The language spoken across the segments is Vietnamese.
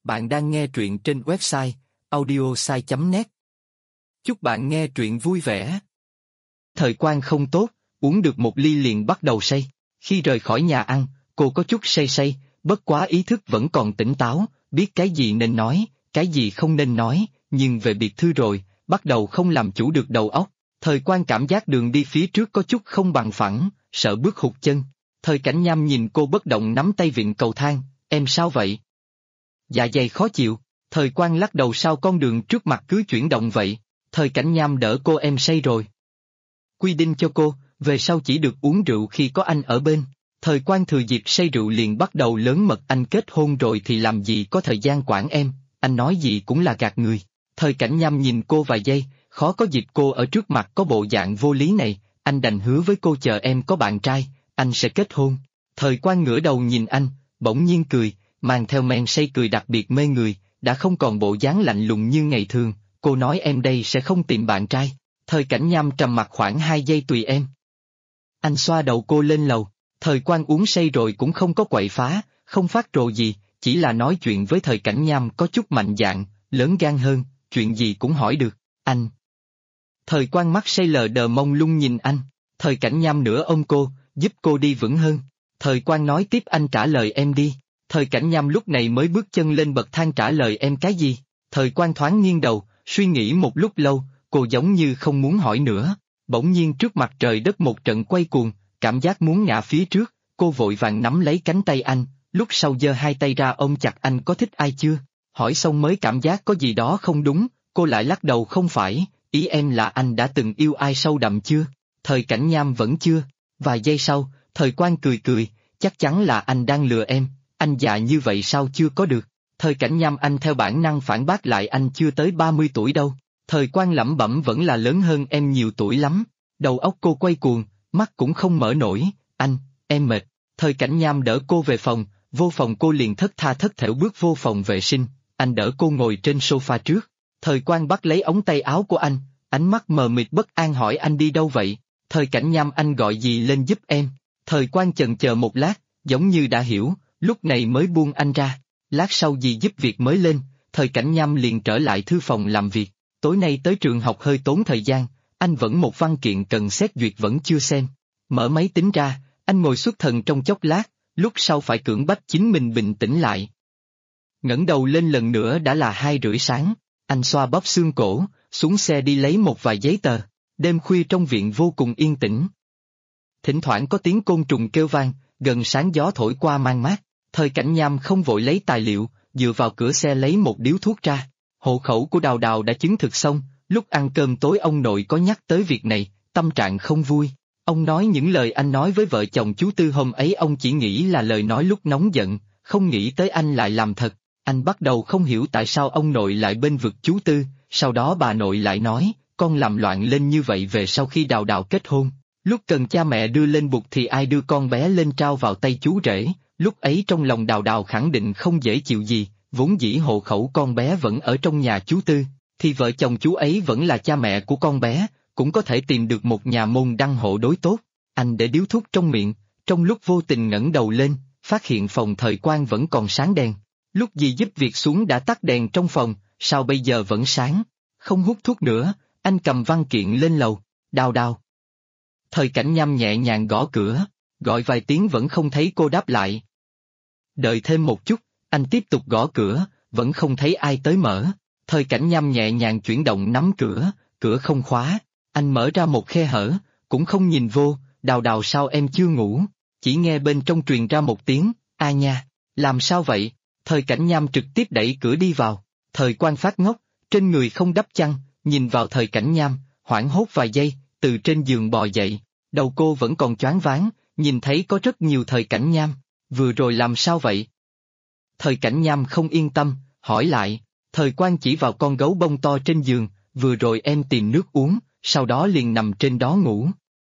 Bạn đang nghe truyện trên website audiosai.net. Chúc bạn nghe truyện vui vẻ. Thời quan không tốt, uống được một ly liền bắt đầu say. Khi rời khỏi nhà ăn, cô có chút say say, bất quá ý thức vẫn còn tỉnh táo, biết cái gì nên nói, cái gì không nên nói, nhưng về biệt thư rồi, bắt đầu không làm chủ được đầu óc. Thời quan cảm giác đường đi phía trước có chút không bằng phẳng, sợ bước hụt chân. Thời Cảnh Nham nhìn cô bất động nắm tay vịn cầu thang, em sao vậy? Dạ dày khó chịu. Thời quan lắc đầu, sao con đường trước mặt cứ chuyển động vậy? Thời Cảnh Nham đỡ cô, em say rồi. Quy định cho cô, về sau chỉ được uống rượu khi có anh ở bên. Thời quan thừa dịp say rượu liền bắt đầu lớn mật, anh kết hôn rồi thì làm gì có thời gian quản em, anh nói gì cũng là gạt người. Thời Cảnh Nham nhìn cô vài giây, khó có dịp cô ở trước mặt có bộ dạng vô lý này, anh đành hứa với cô chờ em có bạn trai, anh sẽ kết hôn. Thời quan ngửa đầu nhìn anh, bỗng nhiên cười, mang theo men say cười đặc biệt mê người, đã không còn bộ dáng lạnh lùng như ngày thường. Cô nói em đây sẽ không tìm bạn trai. Thời Cảnh Nham trầm mặc khoảng 2 giây, tùy em. Anh xoa đầu cô lên lầu. Thời quan uống say rồi cũng không có quậy phá, không phát rồ gì, chỉ là nói chuyện với Thời Cảnh Nham có chút mạnh dạn, lớn gan hơn, chuyện gì cũng hỏi được. Anh. Thời quan mắt say lờ đờ mông lung nhìn anh. Thời Cảnh Nham nửa ôm cô, giúp cô đi vững hơn. Thời quan nói tiếp, anh trả lời em đi. Thời Cảnh Nham lúc này mới bước chân lên bậc thang, trả lời em cái gì? Thời quan thoáng nghiêng đầu, suy nghĩ một lúc lâu, cô giống như không muốn hỏi nữa. Bỗng nhiên trước mặt trời đất một trận quay cuồng, cảm giác muốn ngã phía trước, cô vội vàng nắm lấy cánh tay anh, lúc sau giơ hai tay ra ôm chặt anh. Có thích ai chưa? Hỏi xong mới cảm giác có gì đó không đúng, cô lại lắc đầu, không phải, ý em là anh đã từng yêu ai sâu đậm chưa? Thời Cảnh Nham vẫn chưa. Vài giây sau, Thời quan cười cười, chắc chắn là anh đang lừa em, anh già như vậy sao chưa có được? Thời Cảnh Nham anh theo bản năng phản bác lại, anh chưa tới 30 tuổi đâu. Thời quan lẩm bẩm, vẫn là lớn hơn em nhiều tuổi lắm. Đầu óc cô quay cuồng, mắt cũng không mở nổi, anh, em mệt. Thời Cảnh Nham đỡ cô về phòng, vô phòng cô liền thất tha thất thểu bước vô phòng vệ sinh, anh đỡ cô ngồi trên sofa trước. Thời quan bắt lấy ống tay áo của anh, ánh mắt mờ mịt bất an hỏi, anh đi đâu vậy? Thời Cảnh Nham, anh gọi gì lên giúp em? Thời quan chần chờ một lát, giống như đã hiểu, lúc này mới buông anh ra. Lát sau dì giúp việc mới lên, Thời Cảnh Nham liền trở lại thư phòng làm việc. Tối nay tới trường học hơi tốn thời gian, anh vẫn một văn kiện cần xét duyệt vẫn chưa xem. Mở máy tính ra, anh ngồi xuất thần trong chốc lát, lúc sau phải cưỡng bách chính mình bình tĩnh lại. Ngẩng đầu lên lần nữa đã là 2:30 sáng, anh xoa bóp xương cổ, xuống xe đi lấy một vài giấy tờ. Đêm khuya trong viện vô cùng yên tĩnh. Thỉnh thoảng có tiếng côn trùng kêu vang, gần sáng gió thổi qua mang mát. Thời Cảnh Nham không vội lấy tài liệu, dựa vào cửa xe lấy một điếu thuốc ra. Hộ khẩu của Đào Đào đã chứng thực xong, lúc ăn cơm tối ông nội có nhắc tới việc này, tâm trạng không vui. Ông nói những lời anh nói với vợ chồng chú Tư hôm ấy ông chỉ nghĩ là lời nói lúc nóng giận, không nghĩ tới anh lại làm thật. Anh bắt đầu không hiểu tại sao ông nội lại bênh vực chú Tư, sau đó bà nội lại nói, con làm loạn lên như vậy về sau khi Đào Đào kết hôn. Lúc cần cha mẹ đưa lên bục thì ai đưa con bé lên trao vào tay chú rể, lúc ấy trong lòng Đào Đào khẳng định không dễ chịu gì, vốn dĩ hộ khẩu con bé vẫn ở trong nhà chú Tư, thì vợ chồng chú ấy vẫn là cha mẹ của con bé, cũng có thể tìm được một nhà môn đăng hộ đối tốt. Anh để điếu thuốc trong miệng, trong lúc vô tình ngẩng đầu lên, phát hiện phòng Thời quan vẫn còn sáng đèn. Lúc dì giúp việc xuống đã tắt đèn trong phòng, sao bây giờ vẫn sáng? Không hút thuốc nữa, anh cầm văn kiện lên lầu. Đào Đào. Thời Cảnh Nham nhẹ nhàng gõ cửa, gọi vài tiếng vẫn không thấy cô đáp lại. Đợi thêm một chút, anh tiếp tục gõ cửa, vẫn không thấy ai tới mở. Thời Cảnh Nham nhẹ nhàng chuyển động nắm cửa, cửa không khóa. Anh mở ra một khe hở, cũng không nhìn vô. Đào Đào, sao em chưa ngủ? Chỉ nghe bên trong truyền ra một tiếng, a nha, làm sao vậy? Thời Cảnh Nham trực tiếp đẩy cửa đi vào. Thời quan phát ngốc, trên người không đắp chăn, nhìn vào Thời Cảnh Nham, hoảng hốt vài giây, từ trên giường bò dậy. Đầu cô vẫn còn choáng váng, nhìn thấy có rất nhiều Thời Cảnh Nham. Vừa rồi làm sao vậy? Thời Cảnh Nham không yên tâm, hỏi lại. Thời quan chỉ vào con gấu bông to trên giường, vừa rồi em tìm nước uống, sau đó liền nằm trên đó ngủ.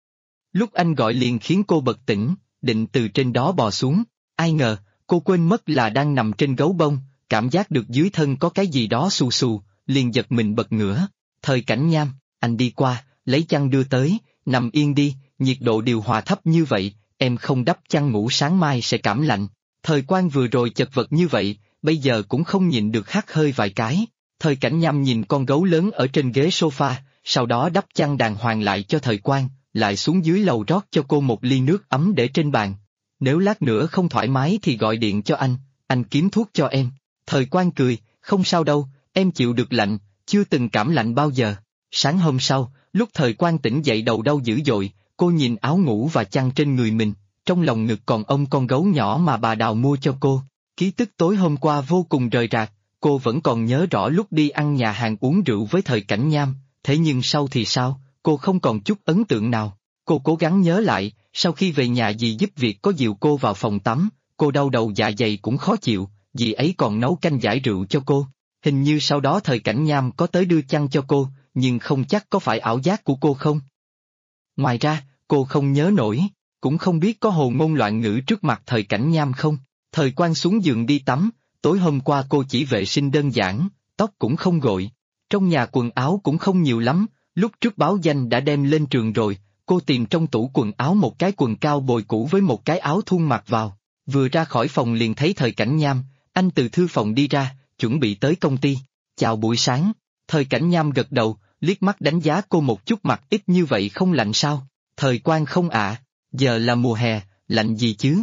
Lúc anh gọi liền khiến cô bật tỉnh, định từ trên đó bò xuống. Ai ngờ, cô quên mất là đang nằm trên gấu bông, cảm giác được dưới thân có cái gì đó xù xù, liền giật mình bật ngửa. Thời Cảnh Nham, anh đi qua, lấy chăn đưa tới, nằm yên đi, nhiệt độ điều hòa thấp như vậy, em không đắp chăn ngủ sáng mai sẽ cảm lạnh. Thời quan vừa rồi chật vật như vậy, bây giờ cũng không nhịn được hắt hơi vài cái. Thời Cảnh Nham nhìn con gấu lớn ở trên ghế sofa, sau đó đắp chăn đàng hoàng lại cho Thời Quang, lại xuống dưới lầu rót cho cô một ly nước ấm để trên bàn. Nếu lát nữa không thoải mái thì gọi điện cho anh kiếm thuốc cho em. Thời Quang cười, không sao đâu, em chịu được lạnh, chưa từng cảm lạnh bao giờ. Sáng hôm sau, lúc Thời Quang tỉnh dậy đầu đau dữ dội, cô nhìn áo ngủ và chăn trên người mình, trong lòng ngực còn ôm con gấu nhỏ mà bà Đào mua cho cô. Ký tức tối hôm qua vô cùng rời rạc, cô vẫn còn nhớ rõ lúc đi ăn nhà hàng uống rượu với Thời Cảnh Nham, thế nhưng sau thì sao, cô không còn chút ấn tượng nào. Cô cố gắng nhớ lại, sau khi về nhà dì giúp việc có dìu cô vào phòng tắm, cô đau đầu dạ dày cũng khó chịu, dì ấy còn nấu canh giải rượu cho cô. Hình như sau đó Thời Cảnh Nham có tới đưa chăn cho cô, nhưng không chắc có phải ảo giác của cô không. Ngoài ra, cô không nhớ nổi, cũng không biết có hồ ngôn loạn ngữ trước mặt Thời Cảnh Nham không. Thời Quang xuống giường đi tắm, tối hôm qua cô chỉ vệ sinh đơn giản, tóc cũng không gội. Trong nhà quần áo cũng không nhiều lắm, lúc trước báo danh đã đem lên trường rồi, cô tìm trong tủ quần áo một cái quần cao bồi cũ với một cái áo thun mặc vào. Vừa ra khỏi phòng liền thấy Thời Cảnh Nham, anh từ thư phòng đi ra, chuẩn bị tới công ty. Chào buổi sáng. Thời Cảnh Nham gật đầu, liếc mắt đánh giá cô một chút, mặc ít như vậy không lạnh sao? Thời Quang không ạ, giờ là mùa hè, lạnh gì chứ?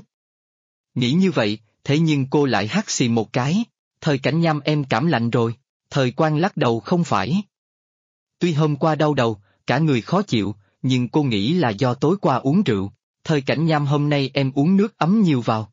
Nghĩ như vậy, thế nhưng cô lại hắt xì một cái. Thời Cảnh Nham, em cảm lạnh rồi. Thời Quang lắc đầu, không phải. Tuy hôm qua đau đầu, cả người khó chịu, nhưng cô nghĩ là do tối qua uống rượu. Thời Cảnh Nham, hôm nay em uống nước ấm nhiều vào.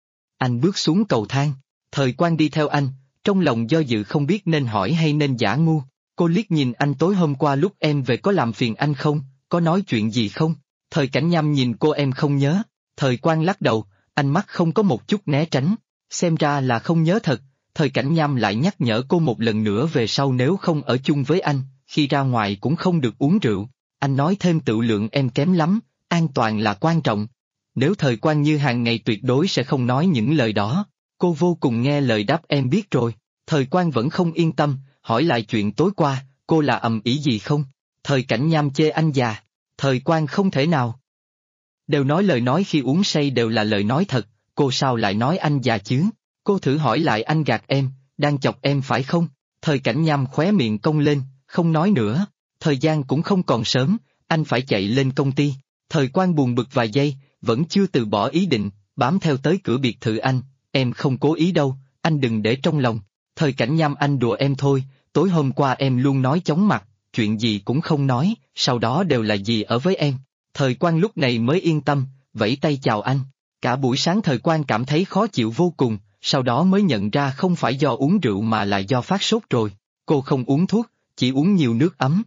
Anh bước xuống cầu thang. Thời Quang đi theo anh, trong lòng do dự không biết nên hỏi hay nên giả ngu. Cô liếc nhìn anh, tối hôm qua lúc em về có làm phiền anh không, có nói chuyện gì không? Thời Cảnh Nham nhìn cô, em không nhớ. Thời Quang lắc đầu, ánh mắt không có một chút né tránh, xem ra là không nhớ thật. Thời Cảnh Nham lại nhắc nhở cô một lần nữa về sau nếu không ở chung với anh, khi ra ngoài cũng không được uống rượu. Anh nói thêm, tự lượng em kém lắm, an toàn là quan trọng. Nếu Thời Quang như hàng ngày tuyệt đối sẽ không nói những lời đó. Cô vô cùng nghe lời đáp, em biết rồi. Thời Quang vẫn không yên tâm, hỏi lại chuyện tối qua, cô là ầm ĩ gì không? Thời Cảnh Nham chê anh già. Thời Quang, không thể nào. Đều nói lời nói khi uống say đều là lời nói thật, cô sao lại nói anh già chứ? Cô thử hỏi lại, anh gạt em, đang chọc em phải không? Thời Cảnh Nham khóe miệng cong lên, không nói nữa. Thời gian cũng không còn sớm, anh phải chạy lên công ty. Thời Quang buồn bực vài giây, vẫn chưa từ bỏ ý định, bám theo tới cửa biệt thự anh. Em không cố ý đâu, anh đừng để trong lòng. Thời Cảnh Nham, anh đùa em thôi, tối hôm qua em luôn nói chóng mặt, chuyện gì cũng không nói, sau đó đều là gì ở với em. Thời Quang lúc này mới yên tâm, vẫy tay chào anh. Cả buổi sáng Thời Quang cảm thấy khó chịu vô cùng, sau đó mới nhận ra không phải do uống rượu mà là do phát sốt rồi. Cô không uống thuốc, chỉ uống nhiều nước ấm.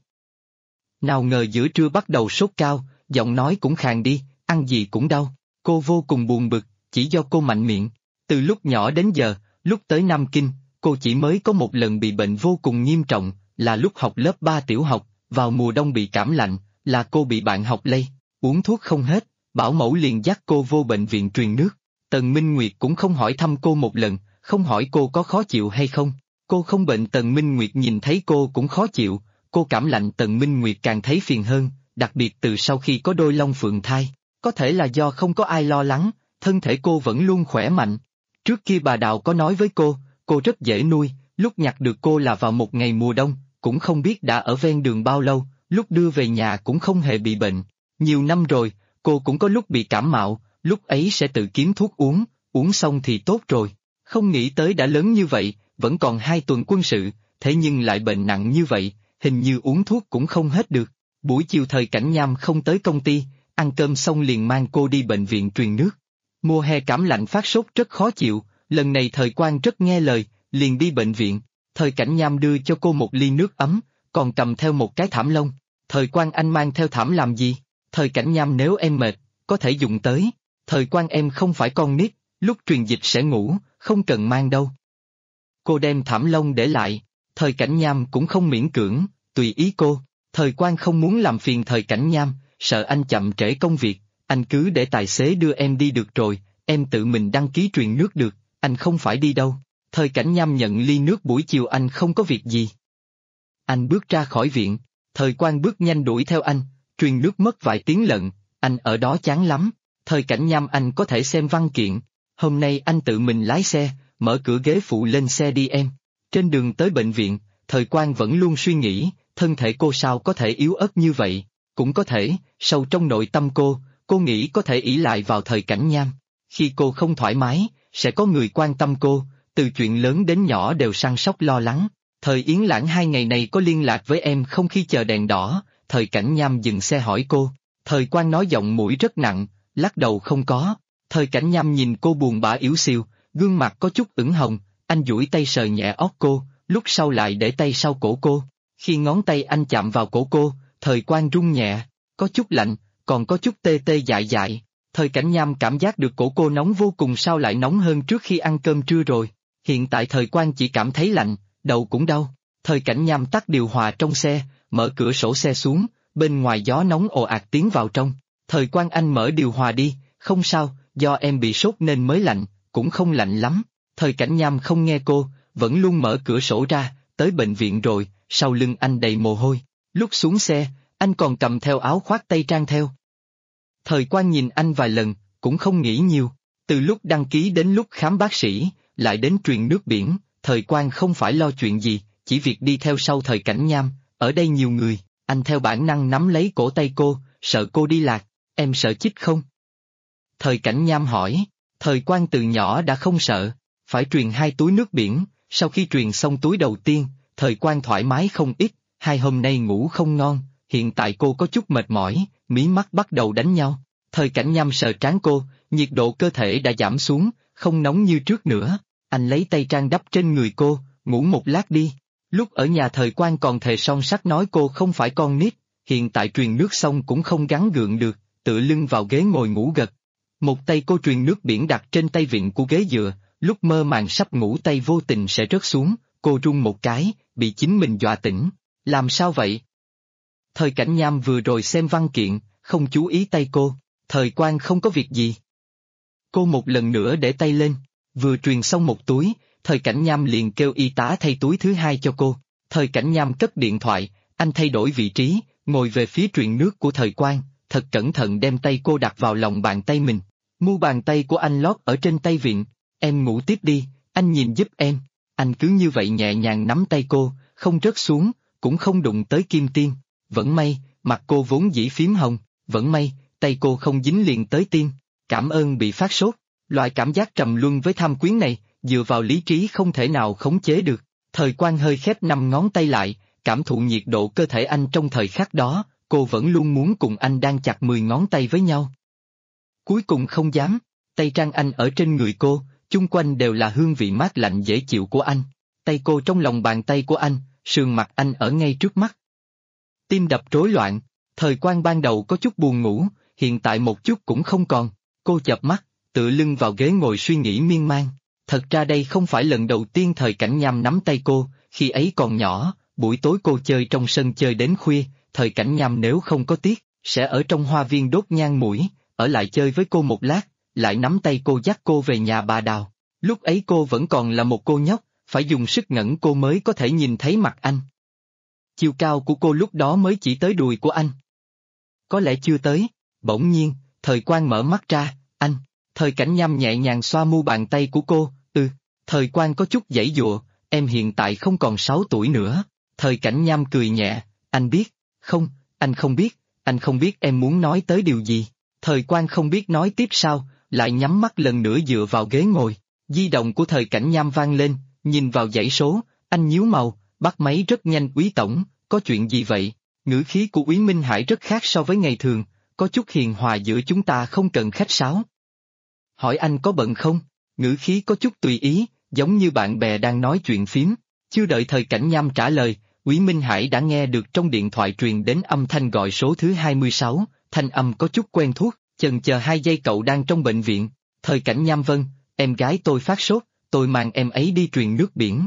Nào ngờ giữa trưa bắt đầu sốt cao, giọng nói cũng khàn đi, ăn gì cũng đau. Cô vô cùng buồn bực, chỉ do cô mạnh miệng. Từ lúc nhỏ đến giờ, lúc tới Nam Kinh, cô chỉ mới có một lần bị bệnh vô cùng nghiêm trọng, là lúc học lớp 3 tiểu học, vào mùa đông bị cảm lạnh, là cô bị bạn học lây, uống thuốc không hết, bảo mẫu liền dắt cô vô bệnh viện truyền nước. Tần Minh Nguyệt cũng không hỏi thăm cô một lần, không hỏi cô có khó chịu hay không. Cô không bệnh, Tần Minh Nguyệt nhìn thấy cô cũng khó chịu, cô cảm lạnh Tần Minh Nguyệt càng thấy phiền hơn, đặc biệt từ sau khi có đôi long phượng thai. Có thể là do không có ai lo lắng, thân thể cô vẫn luôn khỏe mạnh. Trước kia bà Đào có nói với cô rất dễ nuôi, lúc nhặt được cô là vào một ngày mùa đông, cũng không biết đã ở ven đường bao lâu, lúc đưa về nhà cũng không hề bị bệnh. Nhiều năm rồi, cô cũng có lúc bị cảm mạo, lúc ấy sẽ tự kiếm thuốc uống xong thì tốt rồi. Không nghĩ tới đã lớn như vậy, vẫn còn 2 tuần quân sự, thế nhưng lại bệnh nặng như vậy, hình như uống thuốc cũng không hết được. Buổi chiều Thời Cảnh Nham không tới công ty, ăn cơm xong liền mang cô đi bệnh viện truyền nước. Mùa hè cảm lạnh phát sốt rất khó chịu, lần này Thời Quang rất nghe lời, liền đi bệnh viện. Thời Cảnh Nham đưa cho cô một ly nước ấm, còn cầm theo một cái thảm lông. Thời Quang, anh mang theo thảm làm gì? Thời Cảnh Nham, nếu em mệt, có thể dùng tới. Thời Quang, em không phải con nít, lúc truyền dịch sẽ ngủ, không cần mang đâu. Cô đem thảm lông để lại, Thời Cảnh Nham cũng không miễn cưỡng, tùy ý cô. Thời Quang không muốn làm phiền Thời Cảnh Nham, sợ anh chậm trễ công việc, anh cứ để tài xế đưa em đi được rồi, em tự mình đăng ký truyền nước được, anh không phải đi đâu. Thời Cảnh Nham nhận ly nước, buổi chiều anh không có việc gì. Anh bước ra khỏi viện, Thời Quang bước nhanh đuổi theo anh, truyền nước mất vài tiếng lận, anh ở đó chán lắm. Thời Cảnh Nham, anh có thể xem văn kiện, hôm nay anh tự mình lái xe, mở cửa ghế phụ lên xe đi em. Trên đường tới bệnh viện, Thời Quang vẫn luôn suy nghĩ, thân thể cô sao có thể yếu ớt như vậy, cũng có thể, sâu trong nội tâm cô nghĩ có thể ỷ lại vào Thời Cảnh Nham. Khi cô không thoải mái, sẽ có người quan tâm cô, từ chuyện lớn đến nhỏ đều săn sóc lo lắng. Thời Yến Lãng 2 ngày này có liên lạc với em không? Khi chờ đèn đỏ, Thời Cảnh Nham dừng xe hỏi cô. Thời Quang nói giọng mũi rất nặng, lắc đầu không có. Thời Cảnh Nham nhìn cô buồn bã yếu xìu, gương mặt có chút ửng hồng, anh duỗi tay sờ nhẹ óc cô, lúc sau lại để tay sau cổ cô. Khi ngón tay anh chạm vào cổ cô, Thời Quang run nhẹ, có chút lạnh, còn có chút tê tê dại dại. Thời Cảnh Nham cảm giác được cổ cô nóng vô cùng, sao lại nóng hơn trước khi ăn cơm trưa rồi. Hiện tại Thời Quang chỉ cảm thấy lạnh, đầu cũng đau. Thời Cảnh Nham tắt điều hòa trong xe, mở cửa sổ xe xuống, bên ngoài gió nóng ồ ạt tiến vào trong. Thời Quang, anh mở điều hòa đi, không sao, do em bị sốt nên mới lạnh, cũng không lạnh lắm. Thời Cảnh Nham không nghe cô, vẫn luôn mở cửa sổ ra, tới bệnh viện rồi, sau lưng anh đầy mồ hôi. Lúc xuống xe, anh còn cầm theo áo khoác tây trang theo. Thời Quang nhìn anh vài lần, cũng không nghĩ nhiều. Từ lúc đăng ký đến lúc khám bác sĩ, lại đến truyền nước biển, Thời Quang không phải lo chuyện gì, chỉ việc đi theo sau Thời Cảnh Nham. Ở đây nhiều người, anh theo bản năng nắm lấy cổ tay cô, sợ cô đi lạc. Em sợ chích không? Thời Cảnh Nham hỏi. Thời Quang từ nhỏ đã không sợ, phải truyền 2 túi nước biển. Sau khi truyền xong túi đầu tiên, Thời Quang thoải mái không ít, 2 hôm nay ngủ không ngon, hiện tại cô có chút mệt mỏi, mí mắt bắt đầu đánh nhau. Thời Cảnh Nham sờ trán cô, nhiệt độ cơ thể đã giảm xuống, không nóng như trước nữa. Anh lấy tay trang đắp trên người cô, ngủ một lát đi. Lúc ở nhà Thời Quang còn thề son sắt nói cô không phải con nít, hiện tại truyền nước xong cũng không gắng gượng được, tựa lưng vào ghế ngồi ngủ gật. Một tay cô truyền nước biển đặt trên tay vịn của ghế dựa, lúc mơ màng sắp ngủ tay vô tình sẽ rớt xuống, cô run một cái, bị chính mình dọa tỉnh. Làm sao vậy? Thời Cảnh Nham vừa rồi xem văn kiện, không chú ý tay cô. Thời Quang, không có việc gì. Cô một lần nữa để tay lên, vừa truyền xong một túi, Thời Cảnh Nham liền kêu y tá thay túi thứ 2 cho cô. Thời Cảnh Nham cất điện thoại, anh thay đổi vị trí, ngồi về phía truyền nước của Thời Quang, thật cẩn thận đem tay cô đặt vào lòng bàn tay mình. Mu bàn tay của anh lót ở trên tay vịn. Em ngủ tiếp đi, anh nhìn giúp em. Anh cứ như vậy nhẹ nhàng nắm tay cô, không rớt xuống, cũng không đụng tới kim tiêm. Vẫn may, mặt cô vốn dĩ phím hồng, vẫn may, tay cô không dính liền tới tim. Cảm ơn bị phát sốt. Loại cảm giác trầm luân với tham quyến này, dựa vào lý trí không thể nào khống chế được. Thời Quang hơi khép 5 ngón tay lại, cảm thụ nhiệt độ cơ thể anh trong thời khắc đó, cô vẫn luôn muốn cùng anh đang chặt 10 ngón tay với nhau. Cuối cùng không dám, tay trang anh ở trên người cô, chung quanh đều là hương vị mát lạnh dễ chịu của anh. Tay cô trong lòng bàn tay của anh, sườn mặt anh ở ngay trước mắt. Tim đập rối loạn, Thời Quang ban đầu có chút buồn ngủ, hiện tại một chút cũng không còn. Cô chợp mắt, tựa lưng vào ghế ngồi suy nghĩ miên man. Thật ra đây không phải lần đầu tiên Thời Cảnh Nham nắm tay cô, khi ấy còn nhỏ, buổi tối cô chơi trong sân chơi đến khuya, Thời Cảnh Nham nếu không có tiết, sẽ ở trong hoa viên đốt nhang mũi, ở lại chơi với cô một lát, lại nắm tay cô dắt cô về nhà bà Đào. Lúc ấy cô vẫn còn là một cô nhóc, phải dùng sức ngẩng cô mới có thể nhìn thấy mặt anh. Chiều cao của cô lúc đó mới chỉ tới đùi của anh. Có lẽ chưa tới, bỗng nhiên, Thời Quang mở mắt ra, anh. Thời Cảnh Nham nhẹ nhàng xoa mu bàn tay của cô, Thời Quang có chút giãy giụa, em hiện tại không còn 6 tuổi nữa. Thời Cảnh Nham cười nhẹ, anh biết, không, anh không biết em muốn nói tới điều gì. Thời Quang không biết nói tiếp sao, lại nhắm mắt lần nữa dựa vào ghế ngồi. Di động của Thời Cảnh Nham vang lên, nhìn vào dãy số, anh nhíu màu, bắt máy rất nhanh. Úy tổng, có chuyện gì vậy? Ngữ khí của Úy Minh Hải rất khác so với ngày thường, có chút hiền hòa, giữa chúng ta không cần khách sáo. Hỏi anh có bận không? Ngữ khí có chút tùy ý, giống như bạn bè đang nói chuyện phím. Chưa đợi Thời Cảnh Nham trả lời, Úy Minh Hải đã nghe được trong điện thoại truyền đến âm thanh gọi số thứ 26, thanh âm có chút quen thuộc. Chần chờ 2 giây, cậu đang trong bệnh viện. Thời Cảnh Nham, vâng, em gái tôi phát sốt, tôi mang em ấy đi truyền nước biển.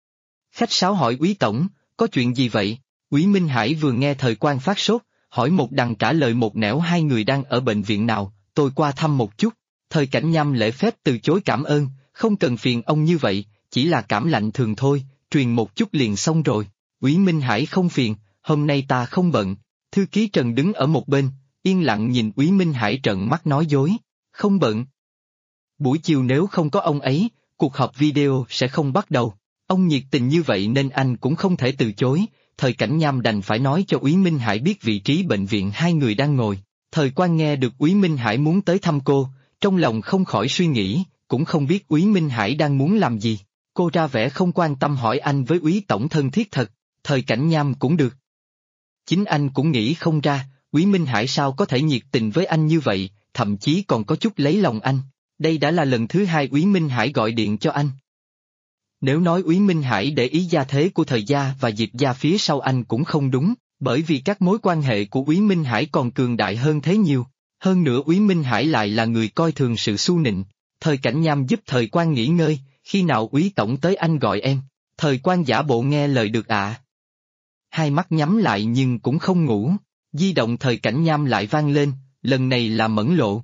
Khách sáo hỏi Úy tổng, có chuyện gì vậy? Úy Minh Hải vừa nghe Thời Quang phát sốt, hỏi một đằng trả lời một nẻo. Hai người đang ở bệnh viện nào, tôi qua thăm một chút. Thời Cảnh Nham lễ phép từ chối, cảm ơn, không cần phiền ông như vậy, chỉ là cảm lạnh thường thôi, truyền một chút liền xong rồi. Úy Minh Hải không phiền, hôm nay ta không bận. Thư ký Trần đứng ở một bên, yên lặng nhìn Úy Minh Hải trợn mắt nói dối, không bận. Buổi chiều nếu không có ông ấy, cuộc họp video sẽ không bắt đầu. Ông nhiệt tình như vậy nên anh cũng không thể từ chối, Thời Cảnh Nham đành phải nói cho Úy Minh Hải biết vị trí bệnh viện hai người đang ngồi. Thời Quang nghe được Úy Minh Hải muốn tới thăm cô, trong lòng không khỏi suy nghĩ, cũng không biết Úy Minh Hải đang muốn làm gì. Cô ra vẻ không quan tâm hỏi anh với Úy tổng thân thiết thật, Thời Cảnh Nham cũng được. Chính anh cũng nghĩ không ra, Úy Minh Hải sao có thể nhiệt tình với anh như vậy, thậm chí còn có chút lấy lòng anh. Đây đã là lần thứ hai Úy Minh Hải gọi điện cho anh. Nếu nói Úy Minh Hải để ý gia thế của Thời gia và Diệp gia phía sau anh cũng không đúng, bởi vì các mối quan hệ của Úy Minh Hải còn cường đại hơn thế nhiều. Hơn nữa Úy Minh Hải lại là người coi thường sự su nịnh. Thời Cảnh Nham giúp Thời Quang nghỉ ngơi, khi nào Úy tổng tới anh gọi em. Thời Quang giả bộ nghe lời được ạ. Hai mắt nhắm lại nhưng cũng không ngủ. Di động Thời Cảnh Nham lại vang lên, lần này là Mẫn Lộ.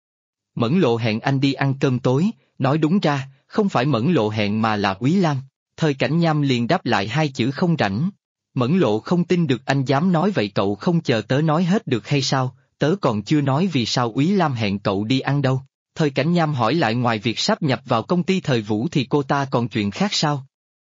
Mẫn Lộ hẹn anh đi ăn cơm tối, nói đúng ra, không phải Mẫn Lộ hẹn mà là Úy Lam. Thời Cảnh Nham liền đáp lại hai chữ không rảnh. Mẫn Lộ không tin được anh dám nói vậy, cậu không chờ tớ nói hết được hay sao, tớ còn chưa nói vì sao Úy Lam hẹn cậu đi ăn đâu. Thời Cảnh Nham hỏi lại ngoài việc sáp nhập vào công ty Thời Vũ thì cô ta còn chuyện khác sao?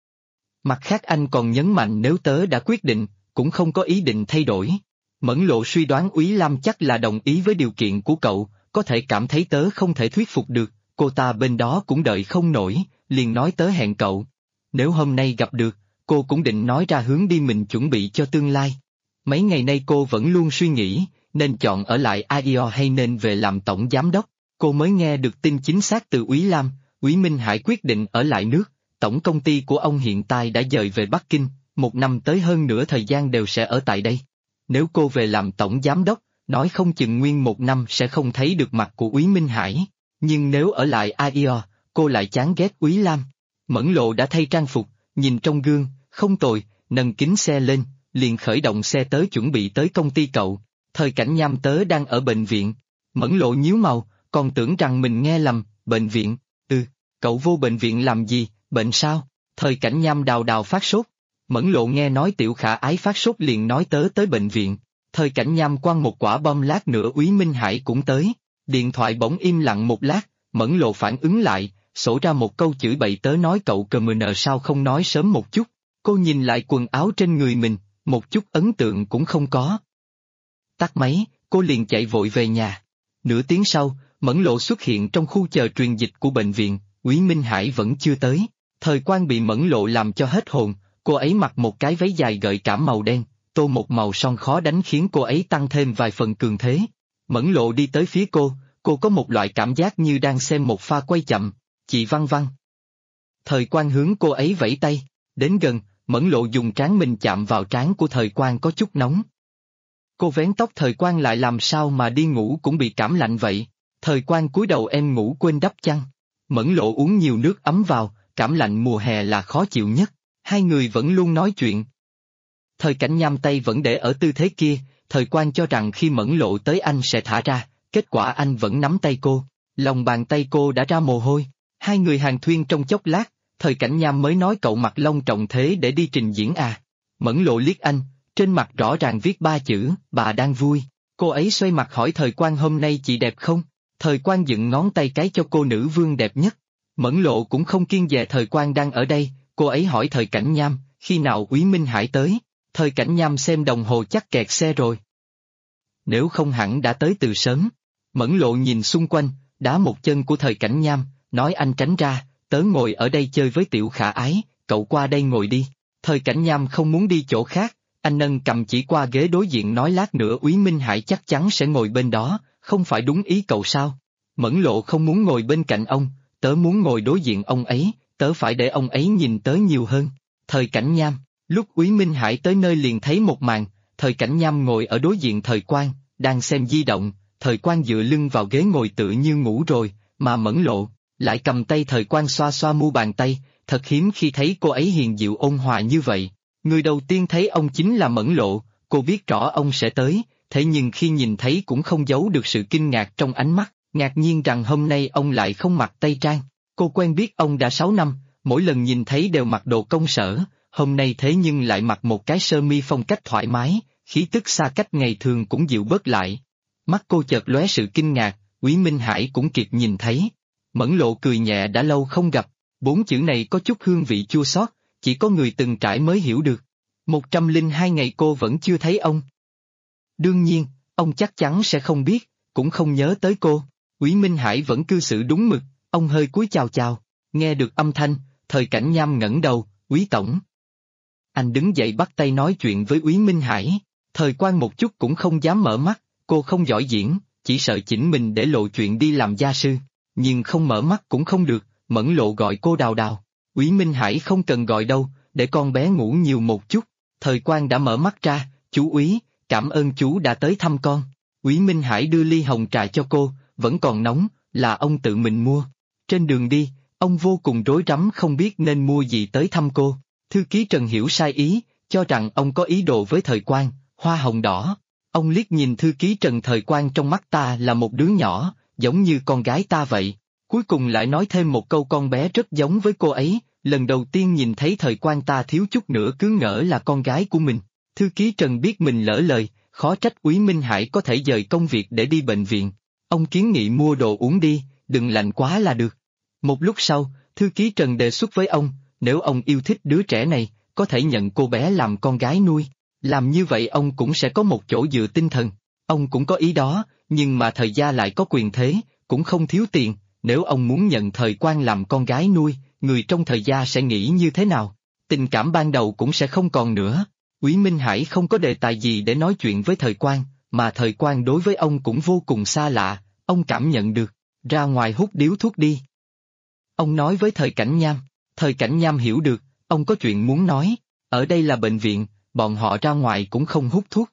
Mặt khác anh còn nhấn mạnh nếu tớ đã quyết định, cũng không có ý định thay đổi. Mẫn Lộ suy đoán Úy Lam chắc là đồng ý với điều kiện của cậu, có thể cảm thấy tớ không thể thuyết phục được, cô ta bên đó cũng đợi không nổi, liền nói tớ hẹn cậu. Nếu hôm nay gặp được, cô cũng định nói ra hướng đi mình chuẩn bị cho tương lai. Mấy ngày nay cô vẫn luôn suy nghĩ, nên chọn ở lại IEO hay nên về làm tổng giám đốc. Cô mới nghe được tin chính xác từ Úy Lam, Úy Minh Hải quyết định ở lại nước, tổng công ty của ông hiện tại đã dời về Bắc Kinh, 1 năm tới hơn nửa thời gian đều sẽ ở tại đây. Nếu cô về làm tổng giám đốc, nói không chừng nguyên 1 năm sẽ không thấy được mặt của Úy Minh Hải, nhưng nếu ở lại IEO, cô lại chán ghét Úy Lam. Mẫn Lộ đã thay trang phục, nhìn trong gương, không tồi, nâng kính xe lên, liền khởi động xe tới chuẩn bị tới công ty cậu. Thời Cảnh Nham tớ đang ở bệnh viện. Mẫn Lộ nhíu mày, còn tưởng rằng mình nghe lầm, bệnh viện, cậu vô bệnh viện làm gì, bệnh sao? Thời Cảnh Nham đào đào phát sốt. Mẫn Lộ nghe nói Tiểu Khả Ái phát sốt liền nói tớ tới bệnh viện. Thời Cảnh Nham quăng một quả bom, lát nữa Úy Minh Hải cũng tới. Điện thoại bỗng im lặng một lát, Mẫn Lộ phản ứng lại, sổ ra một câu chửi bậy, tớ nói cậu CM sao không nói sớm một chút. Cô nhìn lại quần áo trên người mình, một chút ấn tượng cũng không có. Tắt máy, cô liền chạy vội về nhà. Nửa tiếng sau, Mẫn Lộ xuất hiện trong khu chờ truyền dịch của bệnh viện, Úy Minh Hải vẫn chưa tới. Thời Quang bị Mẫn Lộ làm cho hết hồn, cô ấy mặc một cái váy dài gợi cảm màu đen, tô một màu son khó đánh khiến cô ấy tăng thêm vài phần cường thế. Mẫn Lộ đi tới phía cô có một loại cảm giác như đang xem một pha quay chậm, chị Văn Văn. Thời Quang hướng cô ấy vẫy tay, đến gần, Mẫn Lộ dùng trán mình chạm vào trán của Thời Quang có chút nóng. Cô vén tóc Thời Quang lại làm sao mà đi ngủ cũng bị cảm lạnh vậy. Thời Quang cúi đầu, em ngủ quên đắp chăn. Mẫn Lộ uống nhiều nước ấm vào, cảm lạnh mùa hè là khó chịu nhất. Hai người vẫn luôn nói chuyện. Thời Cảnh Nham tay vẫn để ở tư thế kia, Thời Quang cho rằng khi Mẫn Lộ tới anh sẽ thả ra, kết quả anh vẫn nắm tay cô, lòng bàn tay cô đã ra mồ hôi. Hai người hàn thuyên trong chốc lát, Thời Cảnh Nham mới nói cậu mặc long trọng thế để đi trình diễn à. Mẫn Lộ liếc anh, trên mặt rõ ràng viết 3 chữ, bà đang vui. Cô ấy xoay mặt hỏi Thời Quang hôm nay chị đẹp không? Thời Quang dựng ngón tay cái cho cô nữ vương đẹp nhất. Mẫn Lộ cũng không kiêng dè Thời Quang đang ở đây, cô ấy hỏi Thời Cảnh Nham, khi nào Úy Minh Hải tới? Thời Cảnh Nham xem đồng hồ chắc kẹt xe rồi. Nếu không hẳn đã tới từ sớm. Mẫn Lộ nhìn xung quanh, đá một chân của Thời Cảnh Nham, nói anh tránh ra, tớ ngồi ở đây chơi với Tiểu Khả Ái, cậu qua đây ngồi đi. Thời Cảnh Nham không muốn đi chỗ khác, anh nâng cầm chỉ qua ghế đối diện nói lát nữa Úy Minh Hải chắc chắn sẽ ngồi bên đó, không phải đúng ý cậu sao? Mẫn Lộ không muốn ngồi bên cạnh ông, tớ muốn ngồi đối diện ông ấy, tớ phải để ông ấy nhìn tớ nhiều hơn. Thời Cảnh Nham, lúc Úy Minh Hải tới nơi liền thấy một màn, Thời Cảnh Nham ngồi ở đối diện Thời Quang, đang xem di động, Thời Quang dựa lưng vào ghế ngồi tự như ngủ rồi, mà Mẫn Lộ lại cầm tay Thời Quang xoa xoa mu bàn tay, thật hiếm khi thấy cô ấy hiền dịu ôn hòa như vậy. Người đầu tiên thấy ông chính là Mẫn Lộ, cô biết rõ ông sẽ tới, thế nhưng khi nhìn thấy cũng không giấu được sự kinh ngạc trong ánh mắt, ngạc nhiên rằng hôm nay ông lại không mặc tây trang. Cô quen biết ông đã 6 năm, mỗi lần nhìn thấy đều mặc đồ công sở, hôm nay thế nhưng lại mặc một cái sơ mi phong cách thoải mái, khí tức xa cách ngày thường cũng dịu bớt lại. Mắt cô chợt lóe sự kinh ngạc, Úy Minh Hải cũng kịp nhìn thấy. Mẫn Lộ cười nhẹ, đã lâu không gặp, 4 chữ này có chút hương vị chua xót, chỉ có người từng trải mới hiểu được. 102 ngày cô vẫn chưa thấy ông. Đương nhiên, ông chắc chắn sẽ không biết, cũng không nhớ tới cô. Úy Minh Hải vẫn cư xử đúng mực, ông hơi cúi chào chào, nghe được âm thanh, Thời Cảnh Nham ngẩng đầu, Úy Tổng. Anh đứng dậy bắt tay nói chuyện với Úy Minh Hải, Thời Quang một chút cũng không dám mở mắt, cô không giỏi diễn, chỉ sợ chỉnh mình để lộ chuyện đi làm gia sư, nhưng không mở mắt cũng không được, Mẫn Lộ gọi cô Đào Đào. Úy Minh Hải không cần gọi đâu, để con bé ngủ nhiều một chút. Thời Quang đã mở mắt ra, chú Úy, cảm ơn chú đã tới thăm con. Úy Minh Hải đưa ly hồng trà cho cô, vẫn còn nóng, là ông tự mình mua. Trên đường đi, ông vô cùng rối rắm không biết nên mua gì tới thăm cô. Thư ký Trần hiểu sai ý, cho rằng ông có ý đồ với Thời Quang, hoa hồng đỏ. Ông liếc nhìn thư ký Trần, Thời Quang trong mắt ta là một đứa nhỏ, giống như con gái ta vậy. Cuối cùng lại nói thêm một câu con bé rất giống với cô ấy, lần đầu tiên nhìn thấy Thời Quang ta thiếu chút nữa cứ ngỡ là con gái của mình. Thư ký Trần biết mình lỡ lời, khó trách Úy Minh Hải có thể dời công việc để đi bệnh viện. Ông kiến nghị mua đồ uống đi, đừng lạnh quá là được. Một lúc sau, thư ký Trần đề xuất với ông, nếu ông yêu thích đứa trẻ này, có thể nhận cô bé làm con gái nuôi. Làm như vậy ông cũng sẽ có một chỗ dựa tinh thần. Ông cũng có ý đó, nhưng mà Thời gia lại có quyền thế, cũng không thiếu tiền, nếu ông muốn nhận Thời Quang làm con gái nuôi, người trong Thời gia sẽ nghĩ như thế nào? Tình cảm ban đầu cũng sẽ không còn nữa. Úy Minh Hải không có đề tài gì để nói chuyện với Thời Quang, mà Thời Quang đối với ông cũng vô cùng xa lạ, ông cảm nhận được, ra ngoài hút điếu thuốc đi. Ông nói với Thời Cảnh Nham, Thời Cảnh Nham hiểu được, ông có chuyện muốn nói, ở đây là bệnh viện, bọn họ ra ngoài cũng không hút thuốc.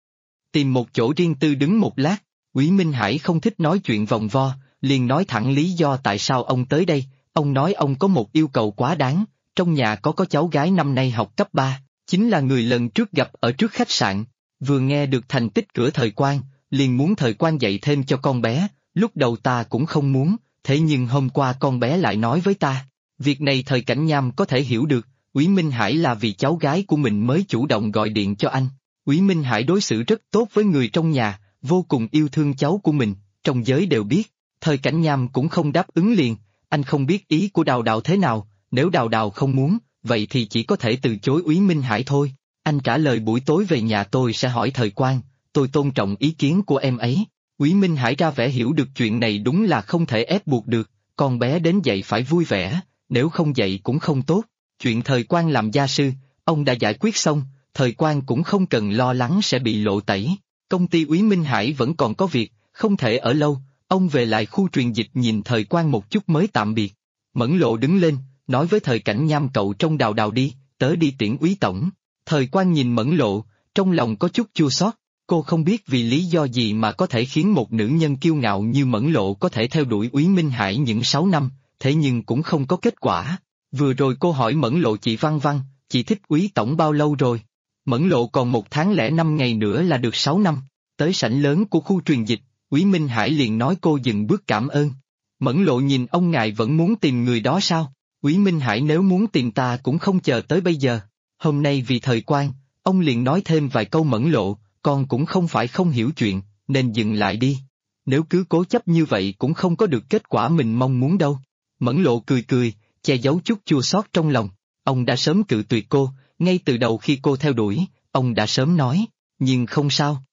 Tìm một chỗ riêng tư đứng một lát, Úy Minh Hải không thích nói chuyện vòng vo, liền nói thẳng lý do tại sao ông tới đây, ông nói ông có một yêu cầu quá đáng, trong nhà có cháu gái năm nay học cấp 3, chính là người lần trước gặp ở trước khách sạn, vừa nghe được thành tích của Thời Quang, liền muốn Thời Quang dạy thêm cho con bé, lúc đầu ta cũng không muốn, thế nhưng hôm qua con bé lại nói với ta, việc này Thời Cảnh Nham có thể hiểu được, Úy Minh Hải là vì cháu gái của mình mới chủ động gọi điện cho anh. Úy Minh Hải đối xử rất tốt với người trong nhà, vô cùng yêu thương cháu của mình, trong giới đều biết. Thời Cảnh Nham cũng không đáp ứng liền, anh không biết ý của Đào Đào thế nào, nếu Đào Đào không muốn, vậy thì chỉ có thể từ chối Úy Minh Hải thôi. Anh trả lời buổi tối về nhà tôi sẽ hỏi Thời Quang, tôi tôn trọng ý kiến của em ấy. Úy Minh Hải ra vẻ hiểu được chuyện này đúng là không thể ép buộc được, con bé đến dậy phải vui vẻ, nếu không dậy cũng không tốt. Chuyện Thời Quang làm gia sư, ông đã giải quyết xong, Thời Quang cũng không cần lo lắng sẽ bị lộ tẩy. Công ty Úy Minh Hải vẫn còn có việc, không thể ở lâu, ông về lại khu truyền dịch nhìn Thời Quang một chút mới tạm biệt. Mẫn Lộ đứng lên, nói với Thời Cảnh Nham cậu trông Đào Đào đi, tớ đi tiễn Úy Tổng. Thời Quang nhìn Mẫn Lộ, trong lòng có chút chua xót, cô không biết vì lý do gì mà có thể khiến một nữ nhân kiêu ngạo như Mẫn Lộ có thể theo đuổi Úy Minh Hải những 6 năm, thế nhưng cũng không có kết quả. Vừa rồi cô hỏi Mẫn Lộ chị Văn Văn, chị thích Úy Tổng bao lâu rồi? Mẫn Lộ còn 1 tháng lẻ 5 ngày nữa là được 6 năm. Tới sảnh lớn của khu truyền dịch, Úy Minh Hải liền nói cô dừng bước cảm ơn. Mẫn Lộ nhìn ông ngài vẫn muốn tìm người đó sao? Úy Minh Hải nếu muốn tìm ta cũng không chờ tới bây giờ. Hôm nay vì Thời Quang, ông liền nói thêm vài câu. Mẫn Lộ, con cũng không phải không hiểu chuyện, nên dừng lại đi. Nếu cứ cố chấp như vậy cũng không có được kết quả mình mong muốn đâu. Mẫn Lộ cười cười, che giấu chút chua xót trong lòng. Ông đã sớm cự tuyệt cô, ngay từ đầu khi cô theo đuổi, ông đã sớm nói, nhưng không sao.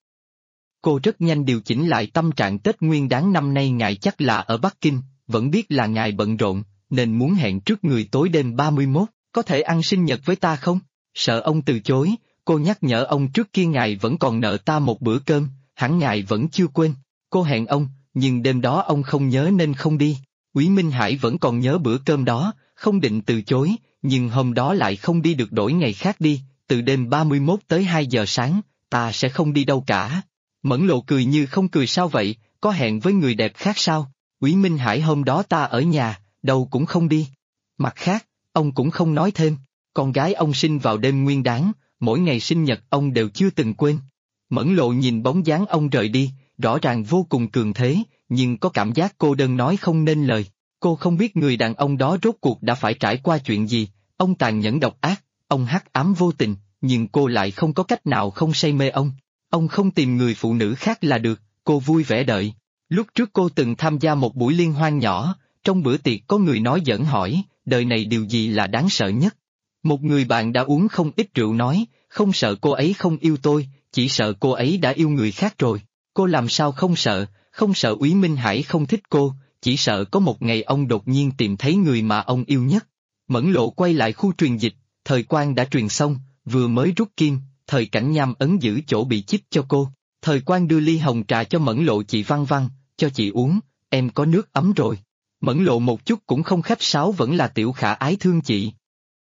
Cô rất nhanh điều chỉnh lại tâm trạng. Tết Nguyên Đán năm nay ngài chắc là ở Bắc Kinh, vẫn biết là ngài bận rộn, nên muốn hẹn trước người tối đêm 31, có thể ăn sinh nhật với ta không? Sợ ông từ chối, cô nhắc nhở ông trước kia ngài vẫn còn nợ ta một bữa cơm, hẳn ngài vẫn chưa quên. Cô hẹn ông, nhưng đêm đó ông không nhớ nên không đi. Úy Minh Hải vẫn còn nhớ bữa cơm đó, không định từ chối, nhưng hôm đó lại không đi được, đổi ngày khác đi, từ đêm 31 tới 2 giờ sáng, ta sẽ không đi đâu cả. Mẫn Lộ cười như không cười. Sao vậy, có hẹn với người đẹp khác sao? Úy Minh Hải hôm đó ta ở nhà, đâu cũng không đi. Mặt khác, ông cũng không nói thêm, con gái ông sinh vào đêm Nguyên Đán, mỗi ngày sinh nhật ông đều chưa từng quên. Mẫn Lộ nhìn bóng dáng ông rời đi, rõ ràng vô cùng cường thế, nhưng có cảm giác cô đơn nói không nên lời. Cô không biết người đàn ông đó rốt cuộc đã phải trải qua chuyện gì, ông tàn nhẫn độc ác, ông hắc ám vô tình, nhưng cô lại không có cách nào không say mê ông. Ông không tìm người phụ nữ khác là được, cô vui vẻ đợi. Lúc trước cô từng tham gia một buổi liên hoan nhỏ, trong bữa tiệc có người nói giỡn hỏi, đời này điều gì là đáng sợ nhất? Một người bạn đã uống không ít rượu nói, không sợ cô ấy không yêu tôi, chỉ sợ cô ấy đã yêu người khác rồi. Cô làm sao không sợ Úy Minh Hải không thích cô, chỉ sợ có một ngày ông đột nhiên tìm thấy người mà ông yêu nhất. Mẫn Lộ quay lại khu truyền dịch, thời quan đã truyền xong, vừa mới rút kim, Thời Cảnh Nham ấn giữ chỗ bị chích cho cô. Thời quan đưa ly hồng trà cho Mẫn Lộ. Chị Văn Văn, cho chị uống, em có nước ấm rồi. Mẫn Lộ một chút cũng không khách sáo, vẫn là Tiểu Khả ái thương chị.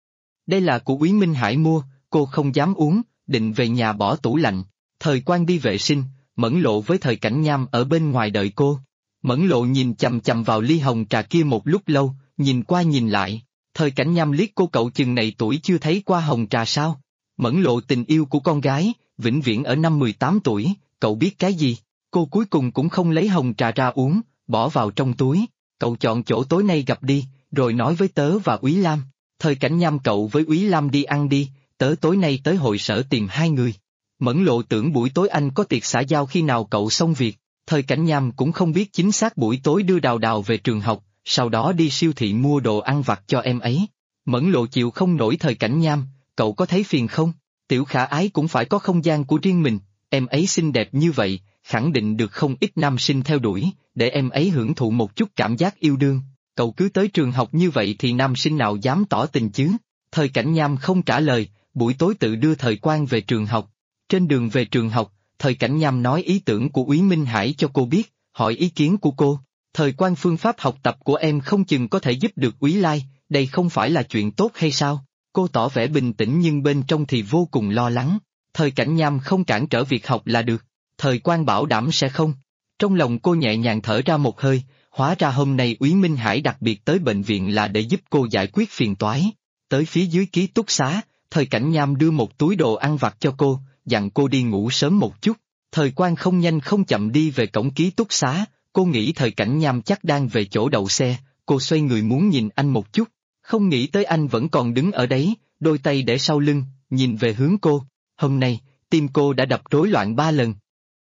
Đây là của Úy Minh Hải mua, cô không dám uống, định về nhà bỏ tủ lạnh. Thời quan đi vệ sinh, Mẫn Lộ với Thời Cảnh Nham ở bên ngoài đợi cô. Mẫn Lộ nhìn chằm chằm vào ly hồng trà kia một lúc lâu, nhìn qua nhìn lại. Thời Cảnh Nham liếc cô, cậu chừng này tuổi chưa thấy qua hồng trà sao? Mẫn Lộ tình yêu của con gái, vĩnh viễn ở năm 18 tuổi, cậu biết cái gì? Cô cuối cùng cũng không lấy hồng trà ra uống, bỏ vào trong túi. Cậu chọn chỗ tối nay gặp đi, rồi nói với tớ và Úy Lam. Thời Cảnh Nham, cậu với Úy Lam đi ăn đi, tớ tối nay tới hội sở tìm hai người. Mẫn Lộ tưởng buổi tối anh có tiệc xã giao khi nào cậu xong việc. Thời Cảnh Nham cũng không biết chính xác buổi tối đưa Đào Đào về trường học, sau đó đi siêu thị mua đồ ăn vặt cho em ấy. Mẫn Lộ chịu không nổi Thời Cảnh Nham, cậu có thấy phiền không? Tiểu Khả ái cũng phải có không gian của riêng mình, em ấy xinh đẹp như vậy, khẳng định được không ít nam sinh theo đuổi, để em ấy hưởng thụ một chút cảm giác yêu đương. Cậu cứ tới trường học như vậy thì nam sinh nào dám tỏ tình chứ? Thời Cảnh Nham không trả lời, buổi tối tự đưa Thời Quan về trường học. Trên đường về trường học, Thời Cảnh Nham nói ý tưởng của Úy Minh Hải cho cô biết, hỏi ý kiến của cô. Thời Quan, phương pháp học tập của em không chừng có thể giúp được Úy Lai, đây không phải là chuyện tốt hay sao? Cô tỏ vẻ bình tĩnh nhưng bên trong thì vô cùng lo lắng. Thời Cảnh Nham không cản trở việc học là được. Thời Quan bảo đảm sẽ không. Trong lòng cô nhẹ nhàng thở ra một hơi, hóa ra hôm nay Úy Minh Hải đặc biệt tới bệnh viện là để giúp cô giải quyết phiền toái. Tới phía dưới ký túc xá, Thời Cảnh Nham đưa một túi đồ ăn vặt cho cô, dặn cô đi ngủ sớm một chút. Thời Quan không nhanh không chậm đi về cổng ký túc xá, cô nghĩ Thời Cảnh Nham chắc đang về chỗ đậu xe, cô xoay người muốn nhìn anh một chút, không nghĩ tới anh vẫn còn đứng ở đấy, đôi tay để sau lưng, nhìn về hướng cô. Hôm nay, tim cô đã đập rối loạn 3 lần.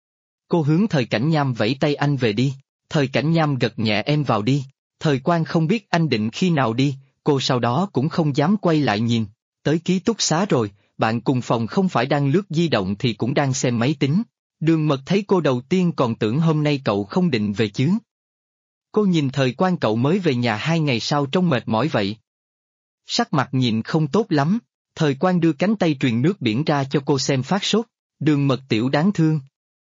Cô hướng Thời Cảnh Nham vẫy tay, anh về đi. Thời Cảnh Nham gật nhẹ, em vào đi. Thời Quan không biết anh định khi nào đi, cô sau đó cũng không dám quay lại nhìn. Tới ký túc xá rồi, bạn cùng phòng không phải đang lướt di động thì cũng đang xem máy tính. Đường Mật thấy cô đầu tiên còn tưởng hôm nay cậu không định về chứ. Cô nhìn Thời Quan, cậu mới về nhà 2 ngày sau trông mệt mỏi vậy. Sắc mặt nhìn không tốt lắm. Thời Quan đưa cánh tay truyền nước biển ra cho cô xem, phát sốt. Đường Mật tiểu đáng thương.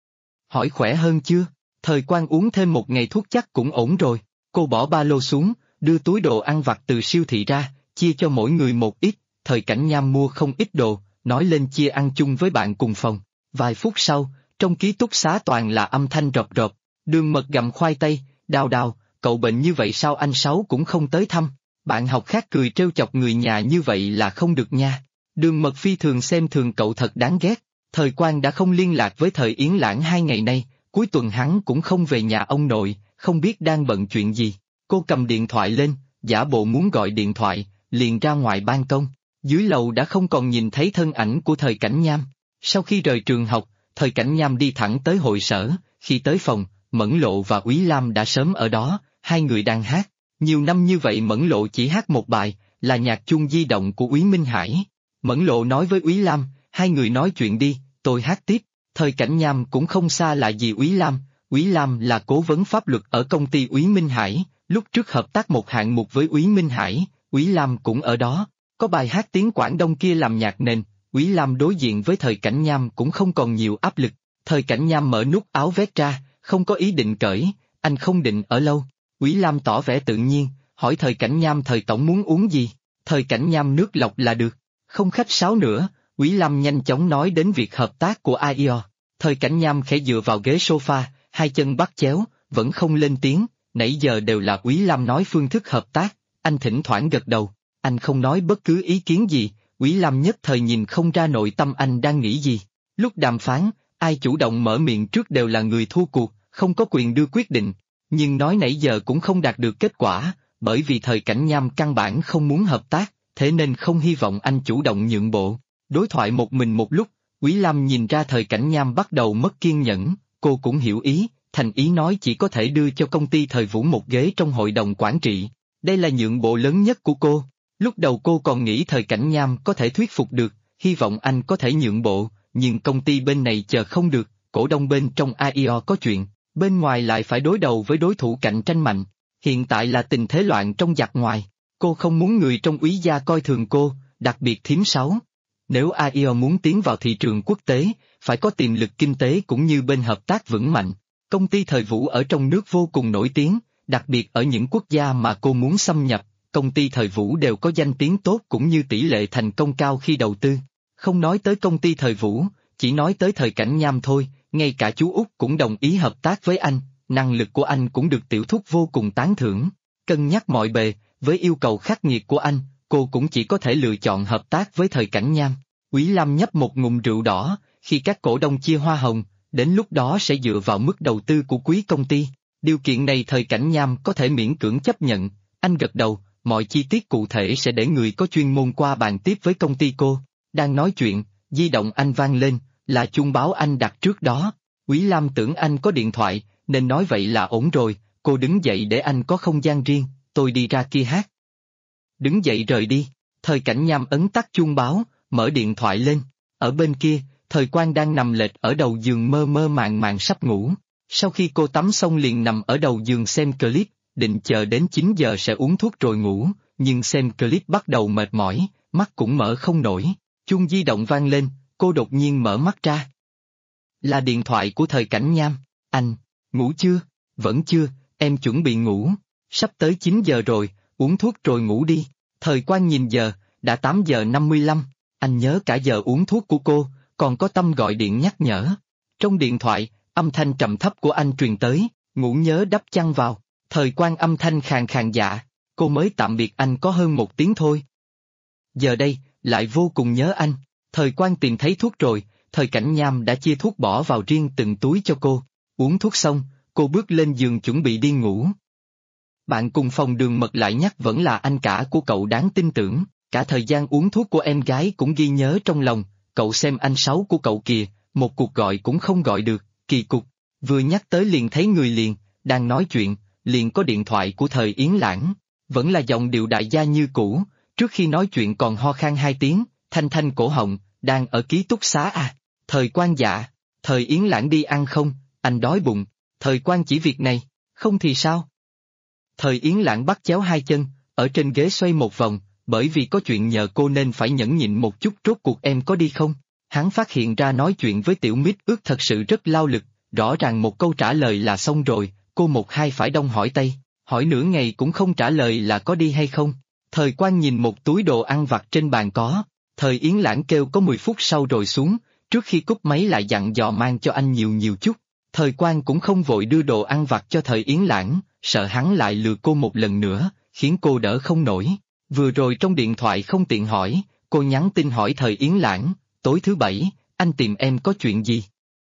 Hỏi khỏe hơn chưa? Thời Quan uống thêm 1 ngày thuốc chắc cũng ổn rồi. Cô bỏ ba lô xuống, đưa túi đồ ăn vặt từ siêu thị ra, chia cho mỗi người một ít. Thời Cảnh Nham mua không ít đồ, nói lên chia ăn chung với bạn cùng phòng. Vài phút sau, trong ký túc xá toàn là âm thanh rộp rộp. Đường Mật gặm khoai tây, Đào Đào, cậu bệnh như vậy sao anh Sáu cũng không tới thăm? Bạn học khác cười trêu chọc người nhà như vậy là không được nha. Đường Mật phi thường xem thường cậu, thật đáng ghét. Thời Quan đã không liên lạc với Thời Yến Lãng 2 ngày nay, cuối tuần hắn cũng không về nhà ông nội, không biết đang bận chuyện gì. Cô cầm điện thoại lên, giả bộ muốn gọi điện thoại, liền ra ngoài ban công. Dưới lầu đã không còn nhìn thấy thân ảnh của Thời Cảnh Nham. Sau khi rời trường học, Thời Cảnh Nham đi thẳng tới hội sở, khi tới phòng, Mẫn Lộ và Úy Lam đã sớm ở đó, hai người đang hát. Nhiều năm như vậy Mẫn Lộ chỉ hát một bài, là nhạc chuông di động của Úy Minh Hải. Mẫn Lộ nói với Úy Lam, hai người nói chuyện đi, tôi hát tiếp. Thời Cảnh Nham cũng không xa lạ gì Úy Lam. Úy Lam là cố vấn pháp luật ở công ty Úy Minh Hải, lúc trước hợp tác một hạng mục với Úy Minh Hải, Úy Lam cũng ở đó. Có bài hát tiếng Quảng Đông kia làm nhạc nền, Úy Lam đối diện với Thời Cảnh Nham cũng không còn nhiều áp lực. Thời Cảnh Nham mở nút áo vest ra, không có ý định cởi, anh không định ở lâu. Úy Lam tỏ vẻ tự nhiên, hỏi Thời Cảnh Nham Thời tổng muốn uống gì? Thời Cảnh Nham nước lọc là được, không khách sáo nữa. Úy Lam nhanh chóng nói đến việc hợp tác của AIO. Thời Cảnh Nham khẽ dựa vào ghế sofa, hai chân bắt chéo, vẫn không lên tiếng, nãy giờ đều là Úy Lam nói phương thức hợp tác, anh thỉnh thoảng gật đầu, anh không nói bất cứ ý kiến gì. Úy Lam nhất thời nhìn không ra nội tâm anh đang nghĩ gì. Lúc đàm phán, ai chủ động mở miệng trước đều là người thua cuộc, không có quyền đưa quyết định, nhưng nói nãy giờ cũng không đạt được kết quả, bởi vì Thời Cảnh Nham căn bản không muốn hợp tác, thế nên không hy vọng anh chủ động nhượng bộ. Đối thoại một mình một lúc, Úy Lam nhìn ra Thời Cảnh Nham bắt đầu mất kiên nhẫn, cô cũng hiểu ý, thành ý nói chỉ có thể đưa cho công ty Thời Vũ một ghế trong hội đồng quản trị. Đây là nhượng bộ lớn nhất của cô. Lúc đầu cô còn nghĩ Thời Cảnh Nham có thể thuyết phục được, hy vọng anh có thể nhượng bộ, nhưng công ty bên này chờ không được, cổ đông bên trong AIO có chuyện, bên ngoài lại phải đối đầu với đối thủ cạnh tranh mạnh. Hiện tại là tình thế loạn trong giặc ngoài. Cô không muốn người trong úy gia coi thường cô, đặc biệt thím Sáu. Nếu AIO muốn tiến vào thị trường quốc tế, phải có tiềm lực kinh tế cũng như bên hợp tác vững mạnh. Công ty Thời Vũ ở trong nước vô cùng nổi tiếng, đặc biệt ở những quốc gia mà cô muốn xâm nhập, công ty Thời Vũ đều có danh tiếng tốt cũng như tỷ lệ thành công cao khi đầu tư. Không nói tới công ty Thời Vũ, chỉ nói tới Thời Cảnh Nham thôi, ngay cả chú Út cũng đồng ý hợp tác với anh, năng lực của anh cũng được tiểu thúc vô cùng tán thưởng. Cân nhắc mọi bề, với yêu cầu khắc nghiệt của anh, cô cũng chỉ có thể lựa chọn hợp tác với Thời Cảnh Nham. Úy Lam nhấp một ngụm rượu đỏ, khi các cổ đông chia hoa hồng, đến lúc đó sẽ dựa vào mức đầu tư của quý công ty. Điều kiện này Thời Cảnh Nham có thể miễn cưỡng chấp nhận, anh gật đầu, mọi chi tiết cụ thể sẽ để người có chuyên môn qua bàn tiếp với công ty cô. Đang nói chuyện, di động anh vang lên, là chuông báo anh đặt trước đó. Úy Lam tưởng anh có điện thoại, nên nói vậy là ổn rồi, cô đứng dậy để anh có không gian riêng, tôi đi ra kia hát. Đứng dậy rời đi, Thời Cảnh Nham ấn tắt chuông báo, mở điện thoại lên, ở bên kia, Thời Quang đang nằm lệch ở đầu giường mơ mơ màng màng sắp ngủ. Sau khi cô tắm xong liền nằm ở đầu giường xem clip, định chờ đến 9 giờ sẽ uống thuốc rồi ngủ, nhưng xem clip bắt đầu mệt mỏi, mắt cũng mở không nổi. Chuông di động vang lên, cô đột nhiên mở mắt ra. Là điện thoại của Thời Cảnh Nham. Anh, ngủ chưa? Vẫn chưa, em chuẩn bị ngủ. Sắp tới 9 giờ rồi, uống thuốc rồi ngủ đi. Thời Quang nhìn giờ, đã 8 giờ 55, anh nhớ cả giờ uống thuốc của cô, còn có Tâm gọi điện nhắc nhở. Trong điện thoại, âm thanh trầm thấp của anh truyền tới, ngủ nhớ đắp chăn vào. Thời Quang âm thanh khàn khàn dạ, cô mới tạm biệt anh có hơn 1 tiếng thôi. Giờ đây, lại vô cùng nhớ anh. Thời Quang tìm thấy thuốc rồi, Thời Cảnh Nham đã chia thuốc bỏ vào riêng từng túi cho cô. Uống thuốc xong, cô bước lên giường chuẩn bị đi ngủ. Bạn cùng phòng Đường Mật lại nhắc vẫn là anh cả của cậu đáng tin tưởng, cả thời gian uống thuốc của em gái cũng ghi nhớ trong lòng, cậu xem anh Sáu của cậu kìa, một cuộc gọi cũng không gọi được, kỳ cục, vừa nhắc tới liền thấy người liền, đang nói chuyện, liền có điện thoại của Thời Yến Lãng, vẫn là giọng điệu đại gia như cũ, trước khi nói chuyện còn ho khan 2 tiếng, thanh thanh cổ họng, đang ở ký túc xá à, Thời Quang dạ, Thời Yến Lãng đi ăn không, anh đói bụng, Thời Quang chỉ việc này, không thì sao? Thời Yến Lãng bắt chéo 2 chân, ở trên ghế xoay một vòng, bởi vì có chuyện nhờ cô nên phải nhẫn nhịn một chút, rốt cuộc em có đi không? Hắn phát hiện ra nói chuyện với Tiểu Mít Ước thật sự rất lao lực, rõ ràng một câu trả lời là xong rồi, cô một hai phải đông hỏi tây, hỏi nửa ngày cũng không trả lời là có đi hay không. Thời Quang nhìn một túi đồ ăn vặt trên bàn có, Thời Yến Lãng kêu có 10 phút sau rồi xuống, trước khi cúp máy lại dặn dò mang cho anh nhiều chút. Thời Quang cũng không vội đưa đồ ăn vặt cho Thời Yến Lãng, sợ hắn lại lừa cô một lần nữa, khiến cô đỡ không nổi. Vừa rồi trong điện thoại không tiện hỏi, cô nhắn tin hỏi Thời Yến Lãng, tối thứ Bảy, anh tìm em có chuyện gì?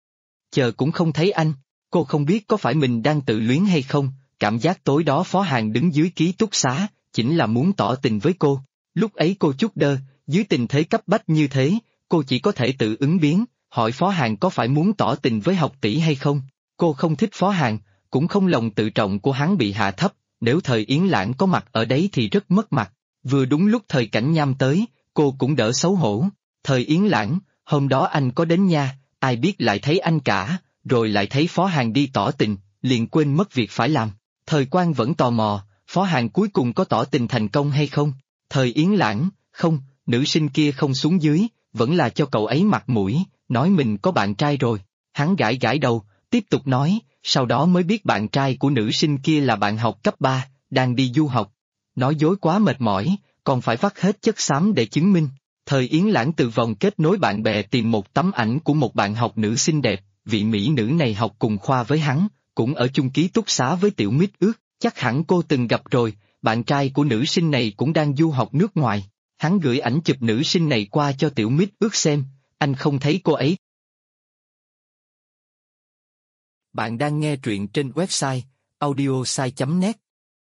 Chờ cũng không thấy anh, cô không biết có phải mình đang tự luyến hay không, cảm giác tối đó Phó Hàn đứng dưới ký túc xá, chính là muốn tỏ tình với cô. Lúc ấy cô chút đơ, dưới tình thế cấp bách như thế, cô chỉ có thể tự ứng biến, hỏi Phó Hàn có phải muốn tỏ tình với học tỷ hay không. Cô không thích Phó Hàn, cũng không lòng tự trọng của hắn bị hạ thấp, nếu Thời Yến Lãng có mặt ở đấy thì rất mất mặt. Vừa đúng lúc Thời Cảnh Nham tới, cô cũng đỡ xấu hổ. Thời Yến Lãng, hôm đó anh có đến nha, ai biết lại thấy anh cả, rồi lại thấy Phó Hàn đi tỏ tình, liền quên mất việc phải làm. Thời Quang vẫn tò mò, Phó Hàn cuối cùng có tỏ tình thành công hay không? Thời Yến Lãng, không, nữ sinh kia không xuống dưới, vẫn là cho cậu ấy mặt mũi, nói mình có bạn trai rồi. Hắn gãi gãi đầu, tiếp tục nói, sau đó mới biết bạn trai của nữ sinh kia là bạn học cấp 3, đang đi du học. Nói dối quá mệt mỏi, còn phải vắt hết chất xám để chứng minh. Thời Yến Lãng từ vòng kết nối bạn bè tìm một tấm ảnh của một bạn học nữ xinh đẹp, vị mỹ nữ này học cùng khoa với hắn, cũng ở chung ký túc xá với Tiểu Mít Ước, chắc hẳn cô từng gặp rồi, bạn trai của nữ sinh này cũng đang du học nước ngoài. Hắn gửi ảnh chụp nữ sinh này qua cho Tiểu Mít Ước xem, anh không thấy cô ấy. Bạn đang nghe truyện trên website audiosai.net.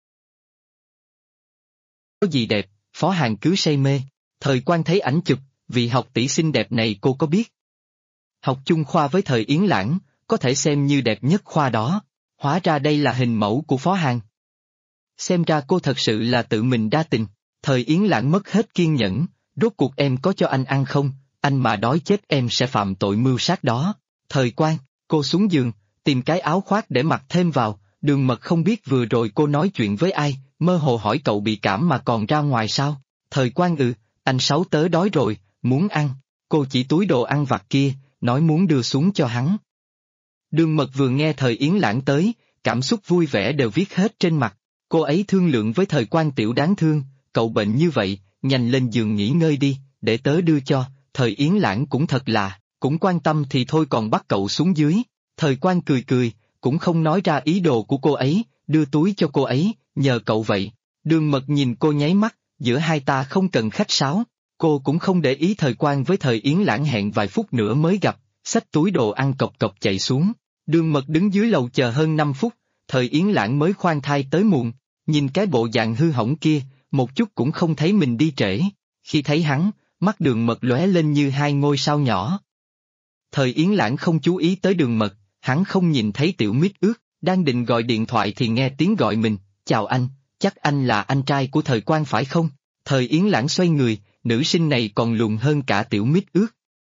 Có gì đẹp, Phó Hàn cứ say mê. Thời Quang thấy ảnh chụp, vị học tỷ xinh đẹp này cô có biết. Học chung khoa với Thời Yến Lãng, có thể xem như đẹp nhất khoa đó. Hóa ra đây là hình mẫu của Phó Hàn. xem ra cô thật sự là tự mình đa tình. Thời Yến Lãng mất hết kiên nhẫn, rốt cuộc em có cho anh ăn không, anh mà đói chết em sẽ phạm tội mưu sát đó. Thời Quang, cô xuống giường, tìm cái áo khoác để mặc thêm vào, Đường Mật không biết vừa rồi cô nói chuyện với ai, mơ hồ hỏi cậu bị cảm mà còn ra ngoài sao. Thời Quang anh Sáu tớ đói rồi, muốn ăn. Cô chỉ túi đồ ăn vặt kia, nói muốn đưa xuống cho hắn. Đường Mật vừa nghe Thời Yến Lãng tới, cảm xúc vui vẻ đều viết hết trên mặt. Cô ấy thương lượng với Thời Quang tiểu đáng thương, cậu bệnh như vậy, nhanh lên giường nghỉ ngơi đi, để tớ đưa cho. Thời Yến Lãng cũng thật là, cũng quan tâm thì thôi còn bắt cậu xuống dưới. Thời Quang cười cười, cũng không nói ra ý đồ của cô ấy, đưa túi cho cô ấy, nhờ cậu vậy. Đường Mật nhìn cô nháy mắt, giữa hai ta không cần khách sáo. Cô cũng không để ý Thời Quang với Thời Yến Lãng hẹn vài phút nữa mới gặp, xách túi đồ ăn cộc cộc chạy xuống. Đường Mật đứng dưới lầu chờ hơn 5 phút, Thời Yến Lãng mới khoan thai tới muộn, nhìn cái bộ dạng hư hỏng kia, một chút cũng không thấy mình đi trễ. Khi thấy hắn, mắt Đường Mật lóe lên như hai ngôi sao nhỏ. Thời Yến Lãng không chú ý tới Đường Mật, hắn không nhìn thấy Tiểu Mít Ướt, đang định gọi điện thoại thì nghe tiếng gọi mình, chào anh, chắc anh là anh trai của Thời Quang phải không? Thời Yến Lãng xoay người, nữ sinh này còn lùn hơn cả Tiểu Mít Ướt.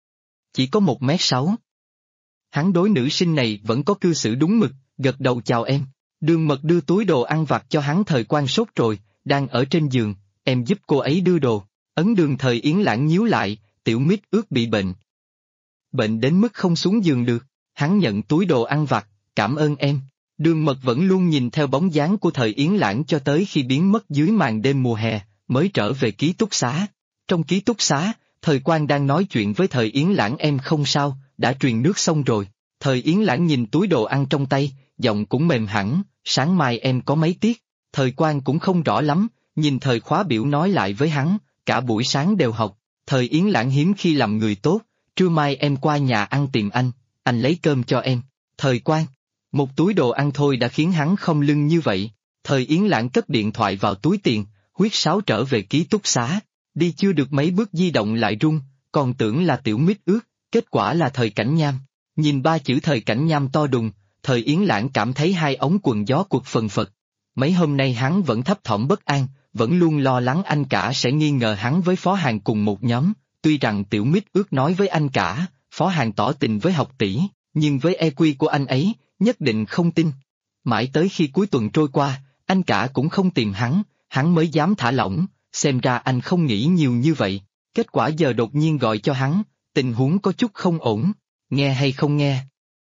Chỉ có 1m6. Hắn đối nữ sinh này vẫn có cư xử đúng mực, gật đầu chào em. Đường Mật đưa túi đồ ăn vặt cho hắn. Thời Quang sốt rồi, đang ở trên giường, em giúp cô ấy đưa đồ. Ấn Đường. Thời Yến Lãng nhíu lại, Tiểu Mít Ướt bị bệnh. Bệnh đến mức không xuống giường được, hắn nhận túi đồ ăn vặt, cảm ơn em. Đường Mật vẫn luôn nhìn theo bóng dáng của Thời Yến Lãng cho tới khi biến mất dưới màn đêm mùa hè, mới trở về ký túc xá. Trong ký túc xá, Thời Quang đang nói chuyện với Thời Yến Lãng. Em không sao, đã truyền nước xong rồi. Thời Yến Lãng nhìn túi đồ ăn trong tay, giọng cũng mềm hẳn, sáng mai em có mấy tiết. Thời Quang cũng không rõ lắm, nhìn thời khóa biểu nói lại với hắn, cả buổi sáng đều học. Thời Yến Lãng hiếm khi làm người tốt, trưa mai em qua nhà ăn tìm anh lấy cơm cho em. Thời Quang, một túi đồ ăn thôi đã khiến hắn không lưng như vậy. Thời Yến Lãng cất điện thoại vào túi tiền, huýt sáo trở về ký túc xá, đi chưa được mấy bước di động lại rung, còn tưởng là Tiểu Mít Ướt, kết quả là Thời Cảnh Nham. Nhìn ba chữ Thời Cảnh Nham to đùng, Thời Yến Lãng cảm thấy hai ống quần gió cuột phần phật. Mấy hôm nay hắn vẫn thấp thỏm bất an, vẫn luôn lo lắng anh cả sẽ nghi ngờ hắn với Phó Hàn cùng một nhóm, tuy rằng Tiểu Mít Ướt nói với anh cả, Phó Hàn tỏ tình với học tỷ, nhưng với EQ của anh ấy, nhất định không tin. Mãi tới khi cuối tuần trôi qua, anh cả cũng không tìm hắn mới dám thả lỏng, xem ra anh không nghĩ nhiều như vậy. Kết quả giờ đột nhiên gọi cho hắn, tình huống có chút không ổn, nghe hay không nghe?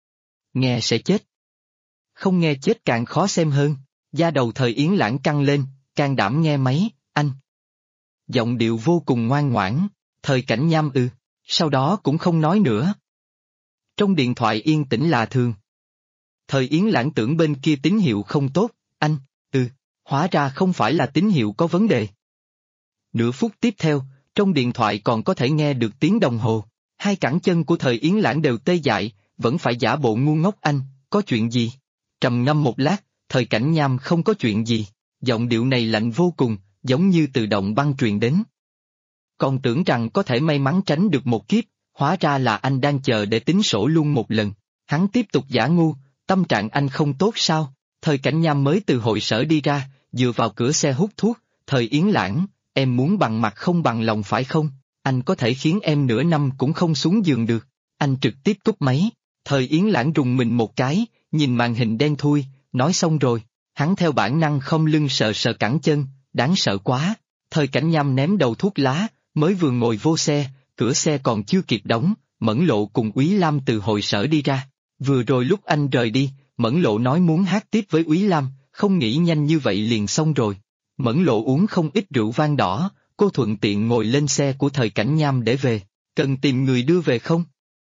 Nghe sẽ chết. Không nghe chết càng khó xem hơn. Da đầu Thời Yến Lãng căng lên, can đảm nghe máy, anh. Giọng điệu vô cùng ngoan ngoãn, Thời Cảnh Nham sau đó cũng không nói nữa. Trong điện thoại yên tĩnh lạ thường. Thời Yến Lãng tưởng bên kia tín hiệu không tốt, anh, hóa ra không phải là tín hiệu có vấn đề. Nửa phút tiếp theo, trong điện thoại còn có thể nghe được tiếng đồng hồ, hai cẳng chân của Thời Yến Lãng đều tê dại, vẫn phải giả bộ ngu ngốc. Anh, có chuyện gì? Trầm ngâm một lát, Thời Cảnh Nham không có chuyện gì, giọng điệu này lạnh vô cùng, giống như tự động băng truyền đến. Còn tưởng rằng có thể may mắn tránh được một kiếp, hóa ra là anh đang chờ để tính sổ luôn một lần. Hắn tiếp tục giả ngu, tâm trạng anh không tốt sao? Thời Cảnh Nham mới từ hội sở đi ra, dựa vào cửa xe hút thuốc. Thời Yến Lãng, em muốn bằng mặt không bằng lòng phải không? Anh có thể khiến em nửa năm cũng không xuống giường được. Anh trực tiếp cúp máy. Thời Yến Lãng rùng mình một cái, nhìn màn hình đen thui, nói xong rồi. Hắn theo bản năng không lưng sờ sờ cẳng chân, đáng sợ quá. Thời Cảnh Nham ném đầu thuốc lá, mới vừa ngồi vô xe, cửa xe còn chưa kịp đóng, Mẫn Lộ cùng Úy Lam từ hội sở đi ra. Vừa rồi lúc anh rời đi, Mẫn Lộ nói muốn hát tiếp với Úy Lam, không nghĩ nhanh như vậy liền xong rồi. Mẫn Lộ uống không ít rượu vang đỏ, cô thuận tiện ngồi lên xe của Thời Cảnh Nham để về, cần tìm người đưa về không?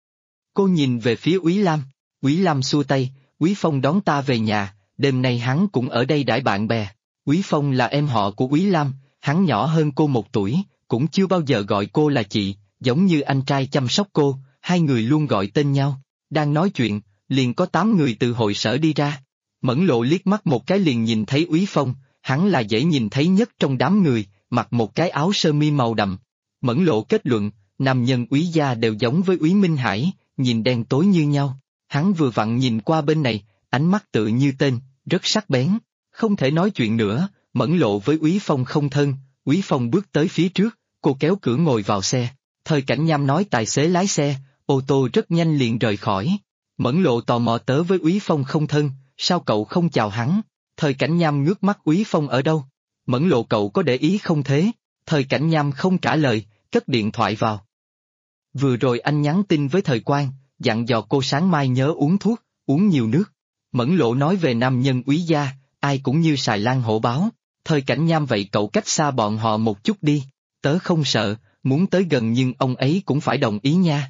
Cô nhìn về phía Úy Lam, Úy Lam xua tay, Úy Phong đón ta về nhà, đêm nay hắn cũng ở đây đãi bạn bè. Úy Phong là em họ của Úy Lam, hắn nhỏ hơn cô 1 tuổi, cũng chưa bao giờ gọi cô là chị, giống như anh trai chăm sóc cô, hai người luôn gọi tên nhau. Đang nói chuyện, liền có 8 người từ hội sở đi ra. Mẫn Lộ liếc mắt một cái liền nhìn thấy Úy Phong, hắn là dễ nhìn thấy nhất trong đám người, mặc một cái áo sơ mi màu đậm. Mẫn Lộ kết luận, nam nhân Úy gia đều giống với Úy Minh Hải, nhìn đen tối như nhau. Hắn vừa vặn nhìn qua bên này, ánh mắt tự như tên, rất sắc bén, không thể nói chuyện nữa, Mẫn Lộ với Úy Phong không thân, Úy Phong bước tới phía trước, cô kéo cửa ngồi vào xe. Thời Cảnh Nham nói tài xế lái xe, ô tô rất nhanh liền rời khỏi. Mẫn Lộ tò mò tớ với Úy Phong không thân, sao cậu không chào hắn? Thời Cảnh Nham ngước mắt Úy Phong ở đâu? Mẫn Lộ cậu có để ý không thế? Thời Cảnh Nham không trả lời, cất điện thoại vào. Vừa rồi anh nhắn tin với Thời Quang, dặn dò cô sáng mai nhớ uống thuốc, uống nhiều nước. Mẫn Lộ nói về nam nhân Úy gia, ai cũng như xài lang hổ báo. Thời Cảnh Nham vậy cậu cách xa bọn họ một chút đi. Tớ không sợ, muốn tới gần nhưng ông ấy cũng phải đồng ý nha.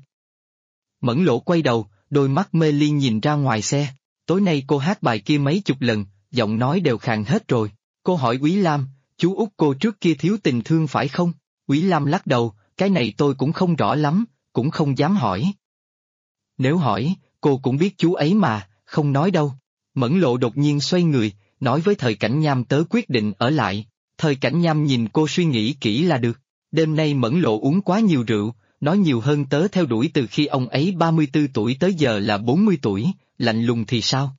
Mẫn Lộ quay đầu, đôi mắt mê ly nhìn ra ngoài xe. Tối nay cô hát bài kia mấy chục lần, giọng nói đều khàn hết rồi. Cô hỏi Úy Lam, chú út cô trước kia thiếu tình thương phải không? Úy Lam lắc đầu, cái này tôi cũng không rõ lắm, cũng không dám hỏi. Nếu hỏi, cô cũng biết chú ấy mà, không nói đâu. Mẫn Lộ đột nhiên xoay người, nói với Thời Cảnh Nham tớ quyết định ở lại. Thời Cảnh Nham nhìn cô suy nghĩ kỹ là được. Đêm nay Mẫn Lộ uống quá nhiều rượu, nói nhiều hơn tớ theo đuổi từ khi ông ấy 34 tuổi tới giờ là 40 tuổi, lạnh lùng thì sao?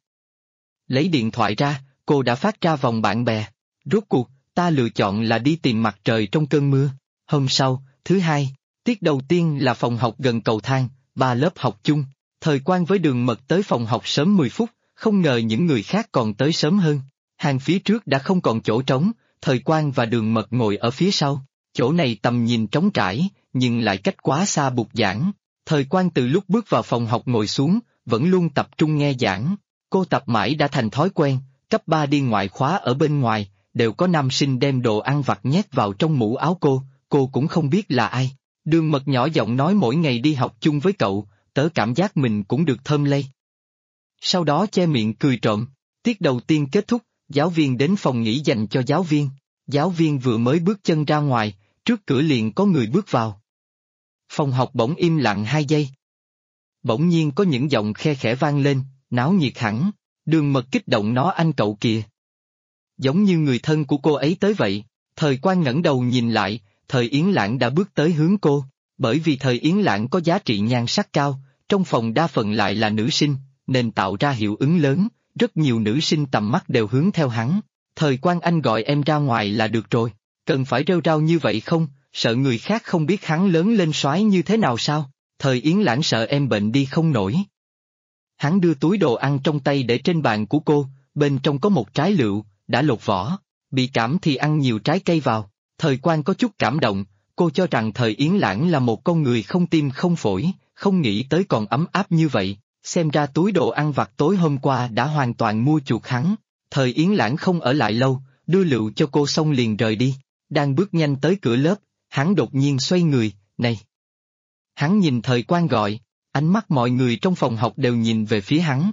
Lấy điện thoại ra, cô đã phát ra vòng bạn bè. Rốt cuộc, ta lựa chọn là đi tìm mặt trời trong cơn mưa. Hôm sau, thứ hai, tiết đầu tiên là phòng học gần cầu thang, 3 lớp học chung. Thời Quang với Đường Mật tới phòng học sớm 10 phút, không ngờ những người khác còn tới sớm hơn. Hàng phía trước đã không còn chỗ trống, Thời Quang và Đường Mật ngồi ở phía sau. Chỗ này tầm nhìn trống trải, nhưng lại cách quá xa bục giảng. Thời Quang từ lúc bước vào phòng học ngồi xuống, vẫn luôn tập trung nghe giảng. Cô tập mãi đã thành thói quen, cấp 3 đi ngoại khóa ở bên ngoài, đều có nam sinh đem đồ ăn vặt nhét vào trong mũ áo cô cũng không biết là ai. Đường Mật nhỏ giọng nói mỗi ngày đi học chung với cậu, tớ cảm giác mình cũng được thơm lây. Sau đó che miệng cười trộm. Tiết đầu tiên kết thúc, giáo viên đến phòng nghỉ dành cho giáo viên. Giáo viên vừa mới bước chân ra ngoài, trước cửa liền có người bước vào. Phòng học bỗng im lặng 2 giây. Bỗng nhiên có những giọng khe khẽ vang lên, náo nhiệt hẳn. Đường Mật kích động nó anh cậu kìa. Giống như người thân của cô ấy tới vậy. Thời Quang ngẩng đầu nhìn lại, Thời Yến Lãng đã bước tới hướng cô. Bởi vì Thời Yến Lãng có giá trị nhan sắc cao, trong phòng đa phần lại là nữ sinh, nên tạo ra hiệu ứng lớn, rất nhiều nữ sinh tầm mắt đều hướng theo hắn. Thời Quang anh gọi em ra ngoài là được rồi, cần phải rêu rao như vậy không, sợ người khác không biết hắn lớn lên soái như thế nào sao? Thời Yến Lãng sợ em bệnh đi không nổi. Hắn đưa túi đồ ăn trong tay để trên bàn của cô, bên trong có một trái lựu, đã lột vỏ, bị cảm thì ăn nhiều trái cây vào. Thời Quang có chút cảm động, cô cho rằng Thời Yến Lãng là một con người không tim không phổi, không nghĩ tới còn ấm áp như vậy, xem ra túi đồ ăn vặt tối hôm qua đã hoàn toàn mua chuộc hắn. Thời Yến Lãng không ở lại lâu, đưa lựu cho cô xong liền rời đi, đang bước nhanh tới cửa lớp, hắn đột nhiên xoay người, này. Hắn nhìn Thời Quang gọi, ánh mắt mọi người trong phòng học đều nhìn về phía hắn.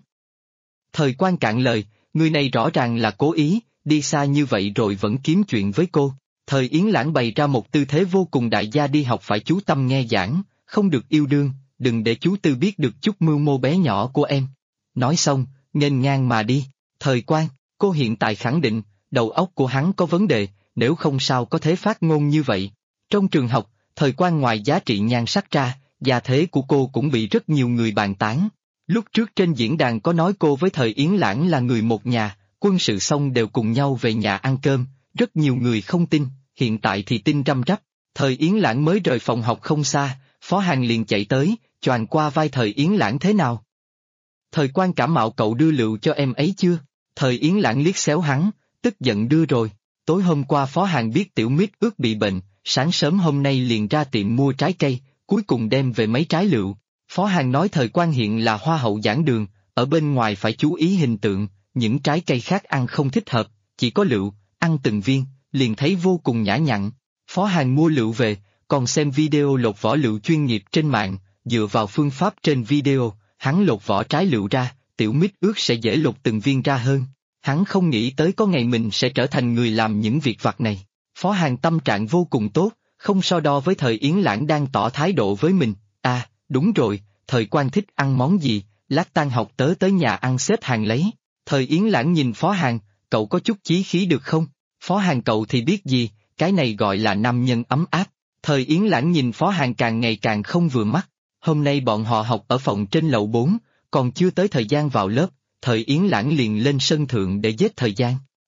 Thời Quang cạn lời, người này rõ ràng là cố ý, đi xa như vậy rồi vẫn kiếm chuyện với cô. Thời Yến Lãng bày ra một tư thế vô cùng đại gia đi học phải chú tâm nghe giảng, không được yêu đương, đừng để chú Tư biết được chút mưu mô bé nhỏ của em. Nói xong, nghênh ngang mà đi. Thời Quang, cô hiện tại khẳng định, đầu óc của hắn có vấn đề, nếu không sao có thể phát ngôn như vậy. Trong trường học, Thời Quang ngoài giá trị nhan sắc ra, gia thế của cô cũng bị rất nhiều người bàn tán. Lúc trước trên diễn đàn có nói cô với Thời Yến Lãng là người một nhà, quân sự xong đều cùng nhau về nhà ăn cơm, rất nhiều người không tin, hiện tại thì tin răm rắp. Thời Yến Lãng mới rời phòng học không xa, Phó Hàn liền chạy tới, choàng qua vai Thời Yến Lãng thế nào? Thời Quang cảm mạo cậu đưa lựu cho em ấy chưa? Thời Yến Lãng liếc xéo hắn, tức giận đưa rồi. Tối hôm qua Phó Hàn biết Tiểu Mít ước bị bệnh, sáng sớm hôm nay liền ra tiệm mua trái cây, cuối cùng đem về mấy trái lựu. Phó Hàn nói Thời Quang hiện là hoa hậu giảng đường, ở bên ngoài phải chú ý hình tượng, những trái cây khác ăn không thích hợp, chỉ có lựu, ăn từng viên, liền thấy vô cùng nhã nhặn. Phó Hàn mua lựu về, còn xem video lột vỏ lựu chuyên nghiệp trên mạng, dựa vào phương pháp trên video, hắn lột vỏ trái lựu ra, Tiểu Mít ước sẽ dễ lột từng viên ra hơn. Hắn không nghĩ tới có ngày mình sẽ trở thành người làm những việc vặt này. Phó Hàn tâm trạng vô cùng tốt, không so đo với Thời Yến Lãng đang tỏ thái độ với mình. À, đúng rồi, Thời Quang thích ăn món gì, lát tan học tớ tới nhà ăn xếp hàng lấy. Thời Yến Lãng nhìn Phó Hàn, cậu có chút chí khí được không? Phó Hàn cậu thì biết gì, cái này gọi là nam nhân ấm áp. Thời Yến Lãng nhìn Phó Hàn càng ngày càng không vừa mắt. Hôm nay bọn họ học ở phòng trên lầu 4, còn chưa tới thời gian vào lớp, Thời Yến Lãng liền lên sân thượng để giết thời gian.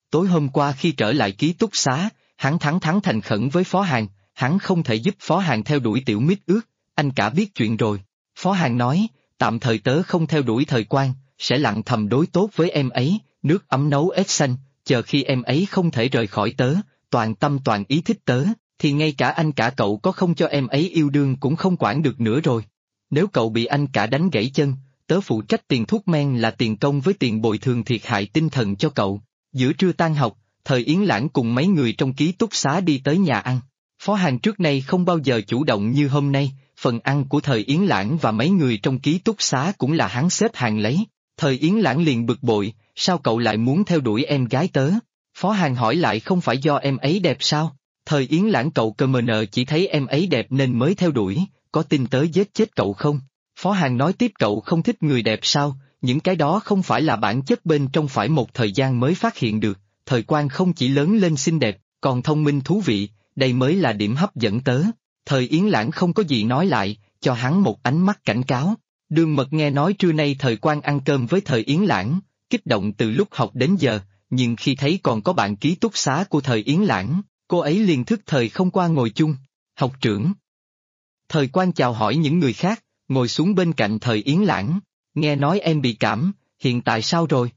Tối hôm qua khi trở lại ký túc xá, hắn thẳng thắn thành khẩn với Phó Hàn, hắn không thể giúp Phó Hàn theo đuổi Tiểu Mít Ước, anh cả biết chuyện rồi. Phó Hàn nói, tạm thời tớ không theo đuổi Thời Quang, sẽ lặng thầm đối tốt với em ấy, nước ấm nấu ếch xanh, chờ khi em ấy không thể rời khỏi tớ, toàn tâm toàn ý thích tớ, thì ngay cả anh cả cậu có không cho em ấy yêu đương cũng không quản được nữa rồi. Nếu cậu bị anh cả đánh gãy chân, tớ phụ trách tiền thuốc men là tiền công với tiền bồi thường thiệt hại tinh thần cho cậu. Giữa trưa tan học, Thời Yến Lãng cùng mấy người trong ký túc xá đi tới nhà ăn. Phó Hàn trước nay không bao giờ chủ động như hôm nay, phần ăn của Thời Yến Lãng và mấy người trong ký túc xá cũng là hắn xếp hàng lấy. Thời Yến Lãng liền bực bội, sao cậu lại muốn theo đuổi em gái tớ? Phó Hàn hỏi lại không phải do em ấy đẹp sao? Thời Yến Lãng cậu cơ mờ nờ chỉ thấy em ấy đẹp nên mới theo đuổi, có tin tớ giết chết cậu không? Phó Hàn nói tiếp cậu không thích người đẹp sao, những cái đó không phải là bản chất bên trong phải một thời gian mới phát hiện được, Thời Quang không chỉ lớn lên xinh đẹp, còn thông minh thú vị, đây mới là điểm hấp dẫn tớ. Thời Yến Lãng không có gì nói lại, cho hắn một ánh mắt cảnh cáo. Đường Mật nghe nói trưa nay Thời Quang ăn cơm với Thời Yến Lãng, kích động từ lúc học đến giờ, nhưng khi thấy còn có bạn ký túc xá của Thời Yến Lãng, cô ấy liền thức thời không qua ngồi chung. Học trưởng. Thời Quang chào hỏi những người khác, ngồi xuống bên cạnh Thời Yến Lãng, nghe nói em bị cảm, hiện tại sao rồi?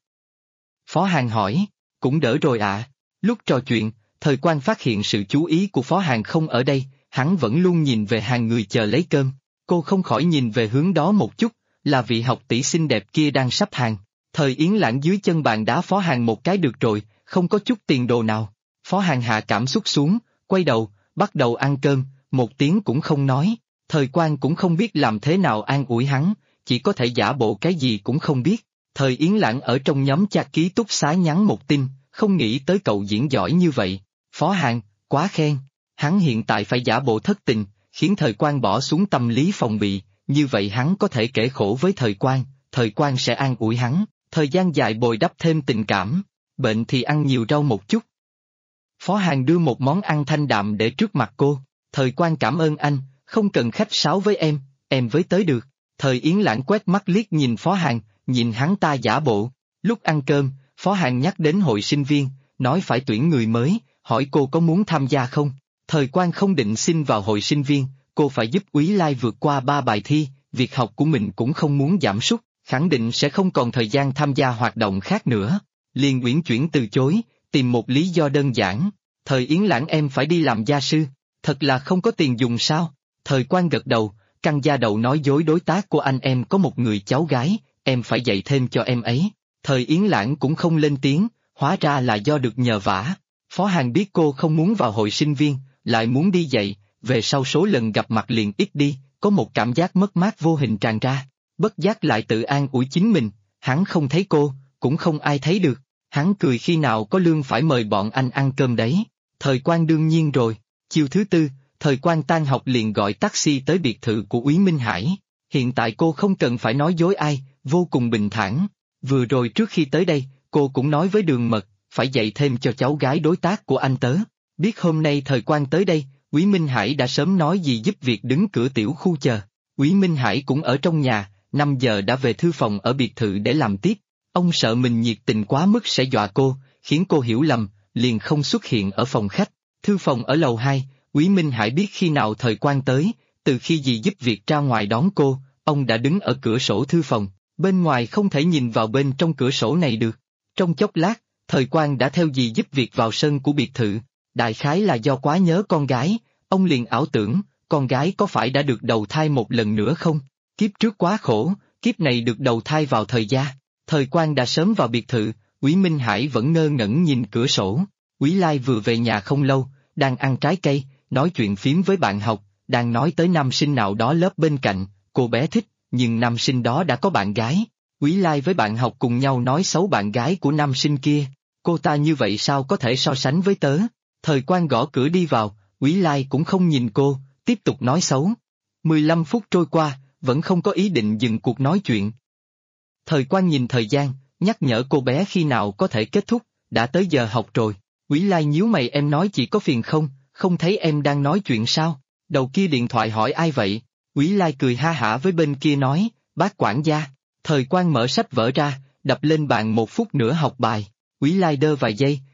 Phó Hàn hỏi, cũng đỡ rồi ạ. Lúc trò chuyện, Thời Quang phát hiện sự chú ý của Phó Hàn không ở đây, hắn vẫn luôn nhìn về hàng người chờ lấy cơm, cô không khỏi nhìn về hướng đó một chút, là vị học tỷ xinh đẹp kia đang sắp hàng. Thời Yến Lãng dưới chân bàn đá Phó Hàn một cái được rồi, không có chút tiền đồ nào. Phó Hàn hạ cảm xúc xuống, quay đầu, bắt đầu ăn cơm, một tiếng cũng không nói. Thời Quang cũng không biết làm thế nào an ủi hắn, chỉ có thể giả bộ cái gì cũng không biết. Thời Yến Lãng ở trong nhóm chat ký túc xá nhắn một tin, không nghĩ tới cậu diễn giỏi như vậy. Phó Hàn, quá khen. Hắn hiện tại phải giả bộ thất tình, khiến Thời Quang bỏ xuống tâm lý phòng bị, như vậy hắn có thể kể khổ với Thời Quang sẽ an ủi hắn, thời gian dài bồi đắp thêm tình cảm. Bệnh thì ăn nhiều rau một chút. Phó Hàn đưa một món ăn thanh đạm để trước mặt cô. Thời Quang cảm ơn anh, không cần khách sáo với em với tới được. Thời Yến Lãng quét mắt liếc nhìn Phó Hàn, nhìn hắn ta giả bộ. Lúc ăn cơm, Phó Hàn nhắc đến hội sinh viên, nói phải tuyển người mới, hỏi cô có muốn tham gia không. Thời Quang không định xin vào hội sinh viên, cô phải giúp Úy Lai vượt qua 3 bài thi, việc học của mình cũng không muốn giảm sút, khẳng định sẽ không còn thời gian tham gia hoạt động khác nữa. Liền uyển chuyển từ chối, tìm một lý do đơn giản. Thời Yến Lãng em phải đi làm gia sư, thật là không có tiền dùng sao? Thời Quang gật đầu, căng da đầu nói dối đối tác của anh em có một người cháu gái, em phải dạy thêm cho em ấy. Thời Yến Lãng cũng không lên tiếng, hóa ra là do được nhờ vả. Phó Hàn biết cô không muốn vào hội sinh viên, lại muốn đi dạy, về sau số lần gặp mặt liền ít đi, có một cảm giác mất mát vô hình tràn ra, bất giác lại tự an ủi chính mình, hắn không thấy cô, cũng không ai thấy được, hắn cười khi nào có lương phải mời bọn anh ăn cơm đấy. Thời Quang đương nhiên rồi. Chiều thứ tư, Thời Quang tan học liền gọi taxi tới biệt thự của Úy Minh Hải. Hiện tại cô không cần phải nói dối ai, vô cùng bình thản. Vừa rồi trước khi tới đây, cô cũng nói với Đường Mật, phải dạy thêm cho cháu gái đối tác của anh tớ. Biết hôm nay Thời Quang tới đây, Úy Minh Hải đã sớm nói gì giúp việc đứng cửa tiểu khu chờ. Úy Minh Hải cũng ở trong nhà, 5 giờ đã về thư phòng ở biệt thự để làm tiếp. Ông sợ mình nhiệt tình quá mức sẽ dọa cô, khiến cô hiểu lầm, liền không xuất hiện ở phòng khách. Thư phòng ở lầu 2, Úy Minh Hải biết khi nào Thời Quang tới, từ khi dì giúp việc ra ngoài đón cô, ông đã đứng ở cửa sổ thư phòng, bên ngoài không thể nhìn vào bên trong cửa sổ này được. Trong chốc lát, Thời Quang đã theo dì giúp việc vào sân của biệt thự, đại khái là do quá nhớ con gái, ông liền ảo tưởng, con gái có phải đã được đầu thai một lần nữa không? Kiếp trước quá khổ, kiếp này được đầu thai vào thời gia. Thời Quang đã sớm vào biệt thự, Úy Minh Hải vẫn ngơ ngẩn nhìn cửa sổ. Úy Lai vừa về nhà không lâu, đang ăn trái cây, nói chuyện phím với bạn học, đang nói tới nam sinh nào đó lớp bên cạnh, cô bé thích, nhưng nam sinh đó đã có bạn gái. Úy Lai với bạn học cùng nhau nói xấu bạn gái của nam sinh kia, cô ta như vậy sao có thể so sánh với tớ? Thời Quang gõ cửa đi vào, Úy Lai cũng không nhìn cô, tiếp tục nói xấu. 15 phút trôi qua, vẫn không có ý định dừng cuộc nói chuyện. Thời Quang nhìn thời gian, nhắc nhở cô bé khi nào có thể kết thúc, đã tới giờ học rồi. Úy Lai nhíu mày em nói chị có phiền không thấy em đang nói chuyện sao? Đầu kia điện thoại hỏi ai vậy? Úy Lai cười ha hả với bên kia nói, bác quản gia. Thời Quang mở sách vở ra, đập lên bàn 1 phút nữa học bài. Úy Lai đơ vài giây,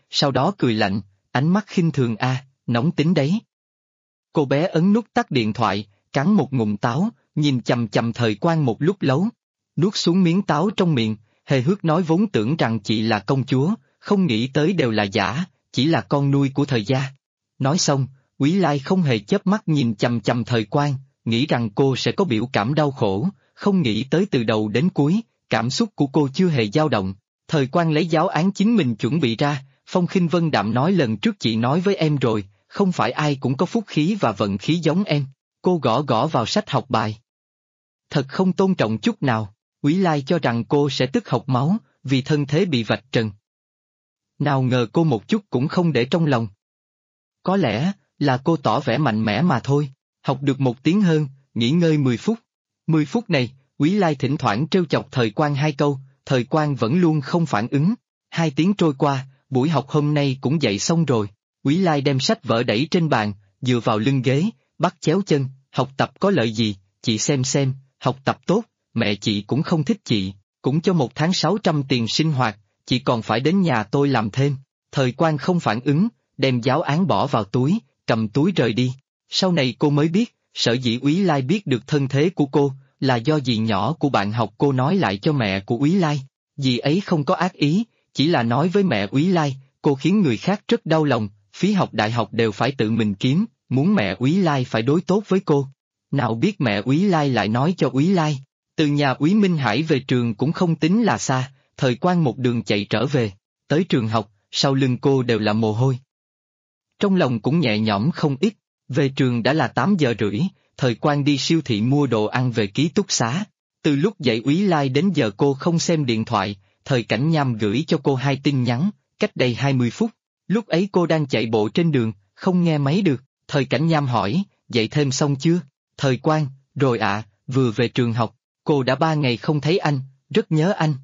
sau đó cười lạnh, ánh mắt khinh thường nóng tính đấy. Cô bé ấn nút tắt điện thoại, cắn một ngụm táo, nhìn chằm chằm Thời Quang một lúc lâu, nuốt xuống miếng táo trong miệng, hề hước nói vốn tưởng rằng chị là công chúa, không nghĩ tới đều là giả, chỉ là con nuôi của Thời gia. Nói xong, Úy Lai không hề chớp mắt nhìn chằm chằm Thời Quang, nghĩ rằng cô sẽ có biểu cảm đau khổ, không nghĩ tới từ đầu đến cuối, cảm xúc của cô chưa hề dao động. Thời Quang lấy giáo án chính mình chuẩn bị ra, phong khinh vân đạm nói lần trước chị nói với em rồi, không phải ai cũng có phúc khí và vận khí giống em. Cô gõ gõ vào sách học bài. Thật không tôn trọng chút nào, Úy Lai cho rằng cô sẽ tức hộc máu, vì thân thế bị vạch trần. Nào ngờ cô một chút cũng không để trong lòng. Có lẽ là cô tỏ vẻ mạnh mẽ mà thôi, học được 1 tiếng hơn, nghỉ ngơi 10 phút. 10 phút này, Úy Lai thỉnh thoảng trêu chọc Thời Quang 2 câu, Thời Quang vẫn luôn không phản ứng. 2 tiếng trôi qua, buổi học hôm nay cũng dạy xong rồi. Úy Lai đem sách vở đẩy trên bàn, dựa vào lưng ghế, bắt chéo chân, học tập có lợi gì, chị xem, học tập tốt, mẹ chị cũng không thích chị, cũng cho 1 tháng 600 tiền sinh hoạt, chị còn phải đến nhà tôi làm thêm. Thời Quang không phản ứng, đem giáo án bỏ vào túi, cầm túi rời đi. Sau này cô mới biết, sở dĩ Úy Lai biết được thân thế của cô, là do dì nhỏ của bạn học cô nói lại cho mẹ của Úy Lai. Dì ấy không có ác ý, chỉ là nói với mẹ Úy Lai, cô khiến người khác rất đau lòng, phí học đại học đều phải tự mình kiếm, muốn mẹ Úy Lai phải đối tốt với cô. Nào biết mẹ Úy Lai lại nói cho Úy Lai, từ nhà Úy Minh Hải về trường cũng không tính là xa, Thời Quang một đường chạy trở về, tới trường học, sau lưng cô đều là mồ hôi. Trong lòng cũng nhẹ nhõm không ít, về trường đã là 8 giờ rưỡi, Thời Quang đi siêu thị mua đồ ăn về ký túc xá. Từ lúc dậy Úy Lai đến giờ cô không xem điện thoại, Thời Cảnh Nham gửi cho cô 2 tin nhắn, cách đây 20 phút. Lúc ấy cô đang chạy bộ trên đường, không nghe máy được, Thời Cảnh Nham hỏi, dậy thêm xong chưa? Thời Quang, rồi vừa về trường học, cô đã 3 ngày không thấy anh, rất nhớ anh.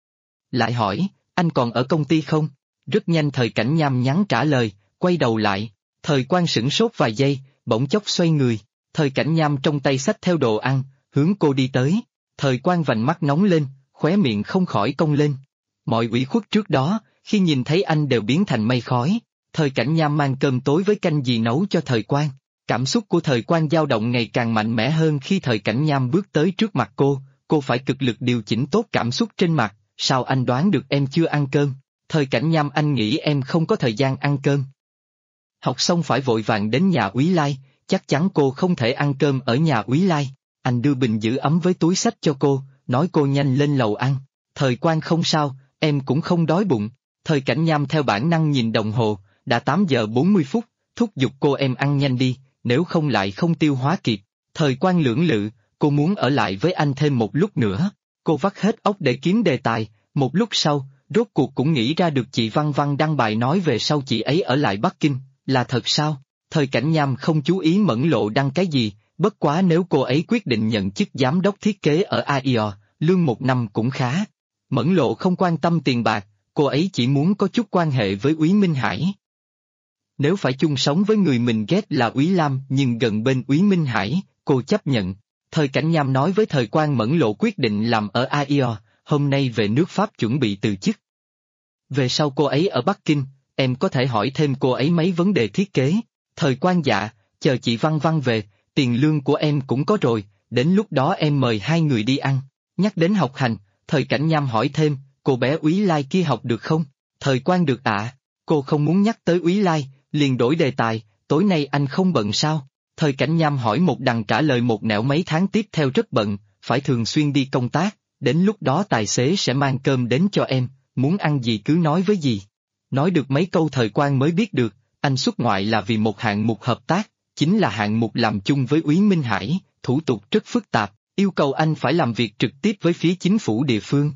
Lại hỏi, anh còn ở công ty không? Rất nhanh Thời Cảnh Nham nhắn trả lời, quay đầu lại, Thời Quang sửng sốt vài giây, bỗng chốc xoay người, Thời Cảnh Nham trong tay xách theo đồ ăn, hướng cô đi tới, Thời Quang vành mắt nóng lên, khóe miệng không khỏi cong lên. Mọi ủy khuất trước đó, khi nhìn thấy anh đều biến thành mây khói. Thời Cảnh Nham mang cơm tối với canh dì nấu cho Thời Quang. Cảm xúc của Thời Quang dao động ngày càng mạnh mẽ hơn khi Thời Cảnh Nham bước tới trước mặt cô phải cực lực điều chỉnh tốt cảm xúc trên mặt, sao anh đoán được em chưa ăn cơm? Thời Cảnh Nham, anh nghĩ em không có thời gian ăn cơm. Học xong phải vội vàng đến nhà Úy Lai, chắc chắn cô không thể ăn cơm ở nhà Úy Lai. Anh đưa bình giữ ấm với túi xách cho cô, nói cô nhanh lên lầu ăn. Thời Quang, không sao, em cũng không đói bụng. Thời Cảnh Nham theo bản năng nhìn đồng hồ, đã 8 giờ 40 phút, thúc giục cô em ăn nhanh đi, nếu không lại không tiêu hóa kịp. Thời Quang lưỡng lự, cô muốn ở lại với anh thêm một lúc nữa. Cô vắt hết óc để kiếm đề tài, một lúc sau, rốt cuộc cũng nghĩ ra được chị Văn Văn đăng bài nói về sau chị ấy ở lại Bắc Kinh, là thật sao? Thời Cảnh Nham không chú ý Mẫn Lộ đăng cái gì, bất quá nếu cô ấy quyết định nhận chức giám đốc thiết kế ở AIO, lương 1 năm cũng khá. Mẫn Lộ không quan tâm tiền bạc, cô ấy chỉ muốn có chút quan hệ với Úy Minh Hải. Nếu phải chung sống với người mình ghét là Úy Lam nhưng gần bên Úy Minh Hải, cô chấp nhận. Thời Cảnh Nham nói với Thời Quang Mẫn Lộ quyết định làm ở AIO, hôm nay về nước Pháp chuẩn bị từ chức. Về sau cô ấy ở Bắc Kinh, em có thể hỏi thêm cô ấy mấy vấn đề thiết kế. Thời Quang, dạ, chờ chị Văn Văn về, tiền lương của em cũng có rồi, đến lúc đó em mời 2 người đi ăn. Nhắc đến học hành, Thời Cảnh Nham hỏi thêm, cô bé Úy Lai kia học được không? Thời Quang, được ạ. Cô không muốn nhắc tới Úy Lai, liền đổi đề tài, tối nay anh không bận sao? Thời Cảnh Nham hỏi một đằng trả lời một nẻo, mấy tháng tiếp theo rất bận, phải thường xuyên đi công tác, đến lúc đó tài xế sẽ mang cơm đến cho em, muốn ăn gì cứ nói với dì. Nói được mấy câu Thời Quang mới biết được, anh xuất ngoại là vì một hạng mục hợp tác, chính là hạng mục làm chung với Úy Minh Hải, thủ tục rất phức tạp, yêu cầu anh phải làm việc trực tiếp với phía chính phủ địa phương.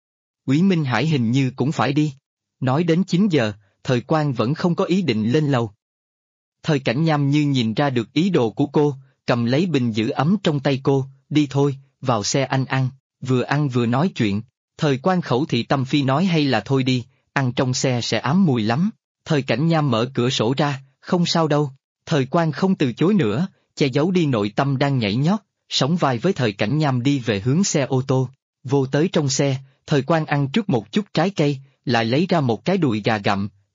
Úy Minh Hải hình như cũng phải đi. Nói đến 9 giờ, Thời Quang vẫn không có ý định lên lầu. Thời Cảnh Nham như nhìn ra được ý đồ của cô, cầm lấy bình giữ ấm trong tay cô, đi thôi, vào xe anh ăn vừa nói chuyện. Thời Quang khẩu thị tâm phi nói hay là thôi đi, ăn trong xe sẽ ám mùi lắm. Thời Cảnh Nham mở cửa sổ ra, không sao đâu. Thời Quang không từ chối nữa, che giấu đi nội tâm đang nhảy nhót, sóng vai với Thời Cảnh Nham đi về hướng xe ô tô. Vô tới trong xe, Thời Quang ăn trước một chút trái cây, lại lấy ra một cái đùi gà gặm,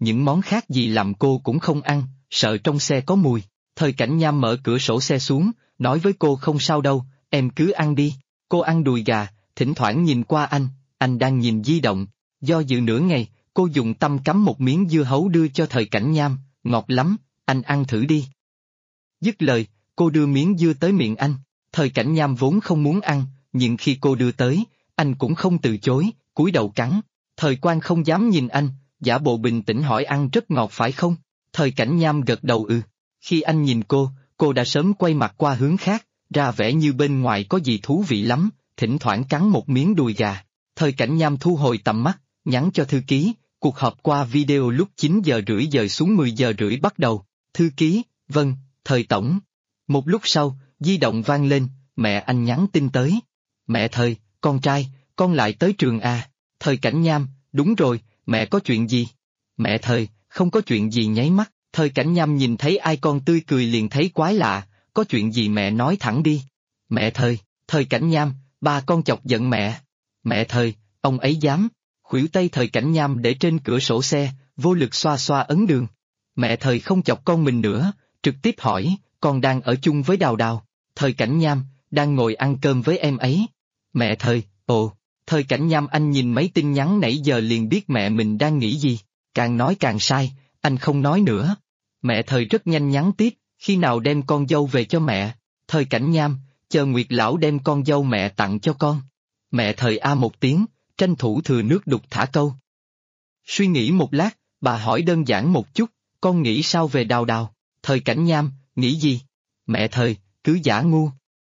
những món khác gì làm cô cũng không ăn, sợ trong xe có mùi. Thời Cảnh Nham mở cửa sổ xe xuống, nói với cô không sao đâu, em cứ ăn đi. Cô ăn đùi gà, thỉnh thoảng nhìn qua anh đang nhìn di động. Do dự nửa ngày, cô dùng tâm cắm một miếng dưa hấu đưa cho Thời Cảnh Nham, ngọt lắm, anh ăn thử đi. Dứt lời, cô đưa miếng dưa tới miệng anh. Thời Cảnh Nham vốn không muốn ăn, nhưng khi cô đưa tới, anh cũng không từ chối, cúi đầu cắn. Thời Quang không dám nhìn anh, giả bộ bình tĩnh hỏi ăn rất ngọt phải không? Thời Cảnh Nham gật đầu ừ. Khi anh nhìn cô đã sớm quay mặt qua hướng khác, ra vẻ như bên ngoài có gì thú vị lắm, thỉnh thoảng cắn một miếng đùi gà. Thời Cảnh Nham thu hồi tầm mắt, nhắn cho thư ký, cuộc họp qua video lúc 9 giờ rưỡi dời xuống 10 giờ rưỡi bắt đầu. Thư ký, vâng, Thời tổng. Một lúc sau, di động vang lên, mẹ anh nhắn tin tới. Mẹ Thời, con trai, con lại tới trường à? Thời Cảnh Nham, đúng rồi, mẹ có chuyện gì? Mẹ Thời, không có chuyện gì nháy mắt. Thời Cảnh Nham nhìn thấy ai con tươi cười liền thấy quái lạ, có chuyện gì mẹ nói thẳng đi. Mẹ Thời, Thời Cảnh Nham, ba con chọc giận mẹ. Mẹ Thời, ông ấy dám. Khuỷu tay Thời Cảnh Nham để trên cửa sổ xe, vô lực xoa xoa ấn đường. Mẹ Thời không chọc con mình nữa, trực tiếp hỏi, con đang ở chung với Đào Đào. Thời Cảnh Nham, đang ngồi ăn cơm với em ấy. Mẹ Thời, ồ. Thời Cảnh Nham anh nhìn mấy tin nhắn nãy giờ liền biết mẹ mình đang nghĩ gì. Càng nói càng sai, anh không nói nữa. Mẹ Thời rất nhanh nhắn tiếp, khi nào đem con dâu về cho mẹ? Thời Cảnh Nham, chờ Nguyệt lão đem con dâu mẹ tặng cho con. Mẹ Thời a một tiếng, tranh thủ thừa nước đục thả câu. Suy nghĩ một lát, bà hỏi đơn giản một chút, con nghĩ sao về Đào Đào? Thời Cảnh Nham, nghĩ gì? Mẹ Thời, cứ giả ngu.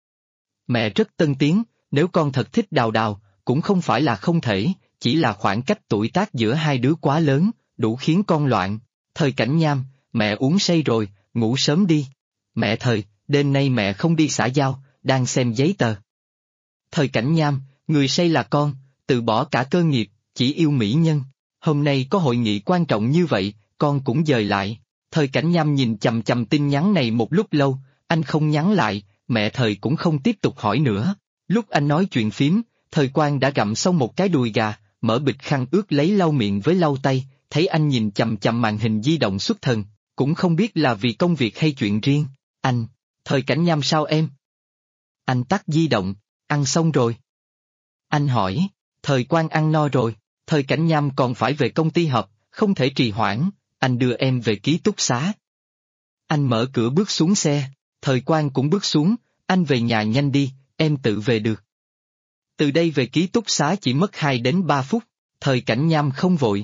Mẹ rất tân tiến, nếu con thật thích Đào Đào, cũng không phải là không thể, chỉ là khoảng cách tuổi tác giữa hai đứa quá lớn, đủ khiến con loạn. Thời Cảnh Nham, mẹ uống say rồi, ngủ sớm đi. Mẹ Thời, đêm nay mẹ không đi xã giao, đang xem giấy tờ. Thời Cảnh Nham, người say là con, từ bỏ cả cơ nghiệp, chỉ yêu mỹ nhân. Hôm nay có hội nghị quan trọng như vậy, con cũng dời lại. Thời Cảnh Nham nhìn chằm chằm tin nhắn này một lúc lâu, anh không nhắn lại, mẹ Thời cũng không tiếp tục hỏi nữa. Lúc anh nói chuyện phím, Thời Quang đã gặm xong một cái đùi gà, mở bịch khăn ướt lấy lau miệng với lau tay, thấy anh nhìn chằm chằm màn hình di động xuất thần, cũng không biết là vì công việc hay chuyện riêng. Anh, Thời Cảnh Nham sao em? Anh tắt di động, ăn xong rồi. Anh hỏi, Thời Quang ăn no rồi, Thời Cảnh Nham còn phải về công ty họp, không thể trì hoãn, anh đưa em về ký túc xá. Anh mở cửa bước xuống xe, Thời Quang cũng bước xuống, anh về nhà nhanh đi, em tự về được. Từ đây về ký túc xá chỉ mất 2 đến 3 phút, Thời Cảnh Nham không vội.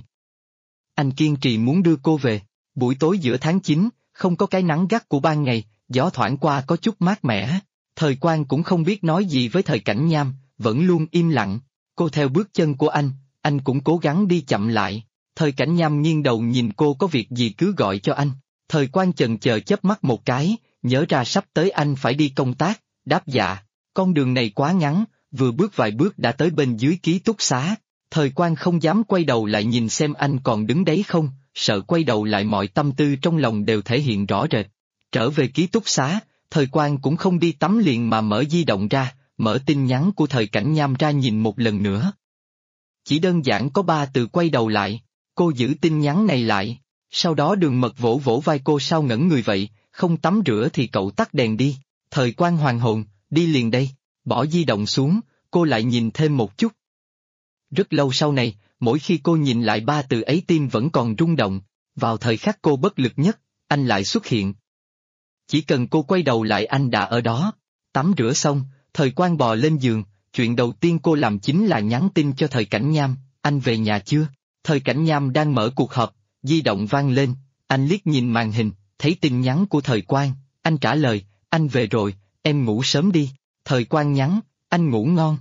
Anh kiên trì muốn đưa cô về, buổi tối giữa tháng 9, không có cái nắng gắt của ban ngày, gió thoảng qua có chút mát mẻ. Thời Quang cũng không biết nói gì với Thời Cảnh Nham, vẫn luôn im lặng. Cô theo bước chân của anh cũng cố gắng đi chậm lại. Thời Cảnh Nham nghiêng đầu nhìn cô có việc gì cứ gọi cho anh. Thời Quang chần chờ chớp mắt một cái, nhớ ra sắp tới anh phải đi công tác, đáp dạ. Con đường này quá ngắn, vừa bước vài bước đã tới bên dưới ký túc xá. Thời Quang không dám quay đầu lại nhìn xem anh còn đứng đấy không, sợ quay đầu lại mọi tâm tư trong lòng đều thể hiện rõ rệt. Trở về ký túc xá, Thời Quang cũng không đi tắm liền mà mở di động ra, mở tin nhắn của Thời Cảnh Nham ra nhìn một lần nữa. Chỉ đơn giản có 3 từ quay đầu lại, cô giữ tin nhắn này lại, sau đó Đường Mật vỗ vỗ vai cô sao ngẩn người vậy, không tắm rửa thì cậu tắt đèn đi. Thời Quang hoàn hồn, đi liền đây, bỏ di động xuống, cô lại nhìn thêm một chút. Rất lâu sau này, mỗi khi cô nhìn lại 3 từ ấy tim vẫn còn rung động, vào thời khắc cô bất lực nhất, anh lại xuất hiện. Chỉ cần cô quay đầu lại anh đã ở đó. Tắm rửa xong, Thời Quang bò lên giường, chuyện đầu tiên cô làm chính là nhắn tin cho Thời Cảnh Nham, anh về nhà chưa? Thời Cảnh Nham đang mở cuộc họp, di động vang lên, anh liếc nhìn màn hình, thấy tin nhắn của Thời Quang, anh trả lời, anh về rồi, em ngủ sớm đi. Thời Quang nhắn, anh ngủ ngon.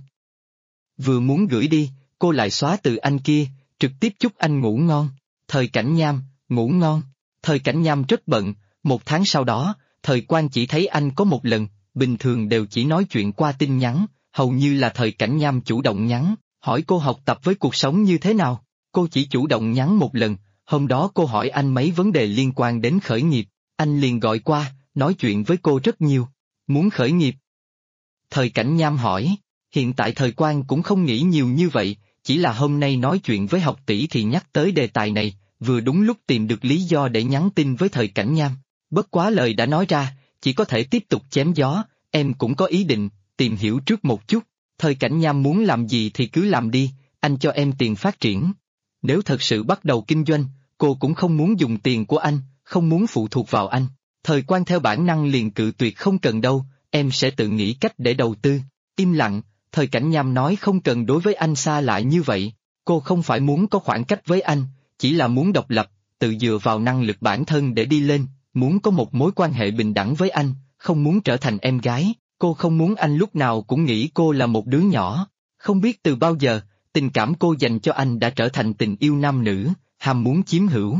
Vừa muốn gửi đi, cô lại xóa từ anh kia, trực tiếp chúc anh ngủ ngon. Thời Cảnh Nham, ngủ ngon. Thời Cảnh Nham rất bận, 1 tháng sau đó, Thời Quang chỉ thấy anh có một lần, bình thường đều chỉ nói chuyện qua tin nhắn, hầu như là Thời Cảnh Nham chủ động nhắn, hỏi cô học tập với cuộc sống như thế nào. Cô chỉ chủ động nhắn một lần, hôm đó cô hỏi anh mấy vấn đề liên quan đến khởi nghiệp, anh liền gọi qua, nói chuyện với cô rất nhiều. Muốn khởi nghiệp? Thời Cảnh Nham hỏi, hiện tại Thời Quang cũng không nghĩ nhiều như vậy, chỉ là hôm nay nói chuyện với học tỷ thì nhắc tới đề tài này, vừa đúng lúc tìm được lý do để nhắn tin với Thời Cảnh Nham. Bất quá lời đã nói ra, chỉ có thể tiếp tục chém gió, em cũng có ý định, tìm hiểu trước một chút. Thời Cảnh Nham muốn làm gì thì cứ làm đi, anh cho em tiền phát triển. Nếu thật sự bắt đầu kinh doanh, cô cũng không muốn dùng tiền của anh, không muốn phụ thuộc vào anh. Thời Quan theo bản năng liền cự tuyệt không cần đâu, em sẽ tự nghĩ cách để đầu tư. Im lặng, Thời Cảnh Nham nói không cần đối với anh xa lạ như vậy. Cô không phải muốn có khoảng cách với anh, chỉ là muốn độc lập, tự dựa vào năng lực bản thân để đi lên, muốn có một mối quan hệ bình đẳng với anh, không muốn trở thành em gái. Cô không muốn anh lúc nào cũng nghĩ cô là một đứa nhỏ. Không biết từ bao giờ, tình cảm cô dành cho anh đã trở thành tình yêu nam nữ, ham muốn chiếm hữu.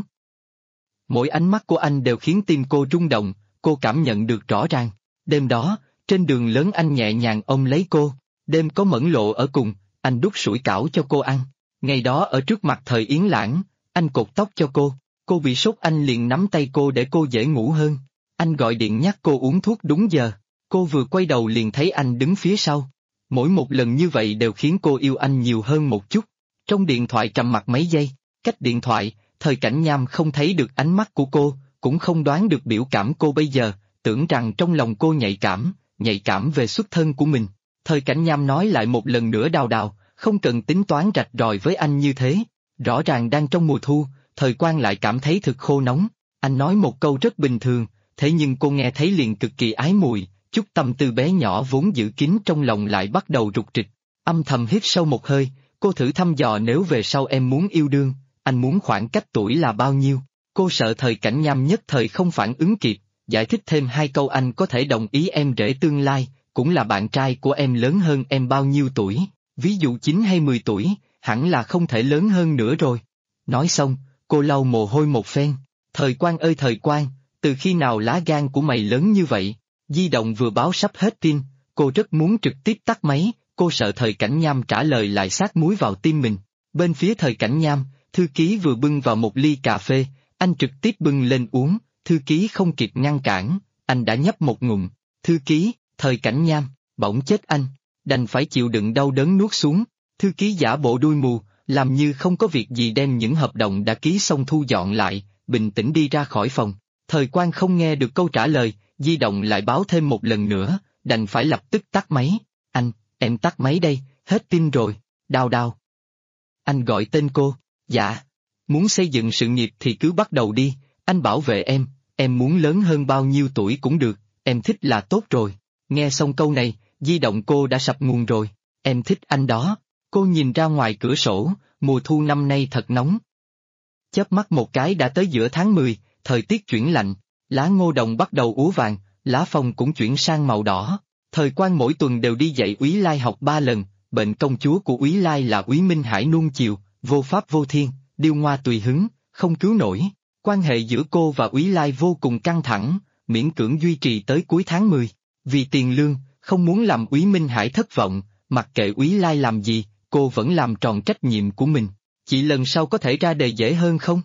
Mỗi ánh mắt của anh đều khiến tim cô rung động, cô cảm nhận được rõ ràng. Đêm đó, trên đường lớn anh nhẹ nhàng ôm lấy cô, đêm có Mẫn Lộ ở cùng, anh đút sủi cảo cho cô ăn. Ngày đó ở trước mặt Thời Yến Lãng, anh cột tóc cho cô bị sốt anh liền nắm tay cô để cô dễ ngủ hơn. Anh gọi điện nhắc cô uống thuốc đúng giờ, cô vừa quay đầu liền thấy anh đứng phía sau. Mỗi một lần như vậy đều khiến cô yêu anh nhiều hơn một chút. Trong điện thoại trầm mặc mấy giây, cách điện thoại, Thời Cảnh Nham không thấy được ánh mắt của cô, cũng không đoán được biểu cảm cô bây giờ, tưởng rằng trong lòng cô nhạy cảm về xuất thân của mình. Thời Cảnh Nham nói lại một lần nữa đào đào, không cần tính toán rạch ròi với anh như thế. Rõ ràng đang trong mùa thu, Thời Quan lại cảm thấy thực khô nóng. Anh nói một câu rất bình thường, thế nhưng cô nghe thấy liền cực kỳ ái mùi, chút tâm tư bé nhỏ vốn giữ kín trong lòng lại bắt đầu rục rịch. Âm thầm hít sâu một hơi, cô thử thăm dò nếu về sau em muốn yêu đương, anh muốn khoảng cách tuổi là bao nhiêu. Cô sợ Thời Cảnh Nham nhất thời không phản ứng kịp, giải thích thêm hai câu anh có thể đồng ý em rể tương lai, cũng là bạn trai của em lớn hơn em bao nhiêu tuổi, ví dụ 9 hay 10 tuổi, hẳn là không thể lớn hơn nữa rồi. Nói xong, cô lau mồ hôi một phen. Thời Quan ơi Thời Quan, từ khi nào lá gan của mày lớn như vậy? Di động vừa báo sắp hết pin, cô rất muốn trực tiếp tắt máy, cô sợ Thời Cảnh Nham trả lời lại sát muối vào tim mình. Bên phía Thời Cảnh Nham, thư ký vừa bưng vào một ly cà phê, anh trực tiếp bưng lên uống, thư ký không kịp ngăn cản, anh đã nhấp một ngụm. Thư ký, Thời Cảnh Nham, bỗng chết anh, đành phải chịu đựng đau đớn nuốt xuống. Thư ký giả bộ đuôi mù, làm như không có việc gì đem những hợp đồng đã ký xong thu dọn lại, bình tĩnh đi ra khỏi phòng. Thời Quan không nghe được câu trả lời, di động lại báo thêm một lần nữa, đành phải lập tức tắt máy. Anh, em tắt máy đây, hết pin rồi, Đào Đào. Anh gọi tên cô, dạ. Muốn xây dựng sự nghiệp thì cứ bắt đầu đi, anh bảo vệ em muốn lớn hơn bao nhiêu tuổi cũng được, em thích là tốt rồi. Nghe xong câu này, di động cô đã sập nguồn rồi, em thích anh đó. Cô nhìn ra ngoài cửa sổ, mùa thu năm nay thật nóng. Chớp mắt một cái đã tới giữa tháng 10, thời tiết chuyển lạnh, lá ngô đồng bắt đầu úa vàng, lá phong cũng chuyển sang màu đỏ. Thời Quan mỗi tuần đều đi dạy Úy Lai học 3 lần, bệnh công chúa của Úy Lai là Úy Minh Hải nuông chiều, vô pháp vô thiên, điêu ngoa tùy hứng, không cứu nổi. Quan hệ giữa cô và Úy Lai vô cùng căng thẳng, miễn cưỡng duy trì tới cuối tháng 10. Vì tiền lương, không muốn làm Úy Minh Hải thất vọng, mặc kệ Úy Lai làm gì, cô vẫn làm tròn trách nhiệm của mình. Chị lần sau có thể ra đề dễ hơn không?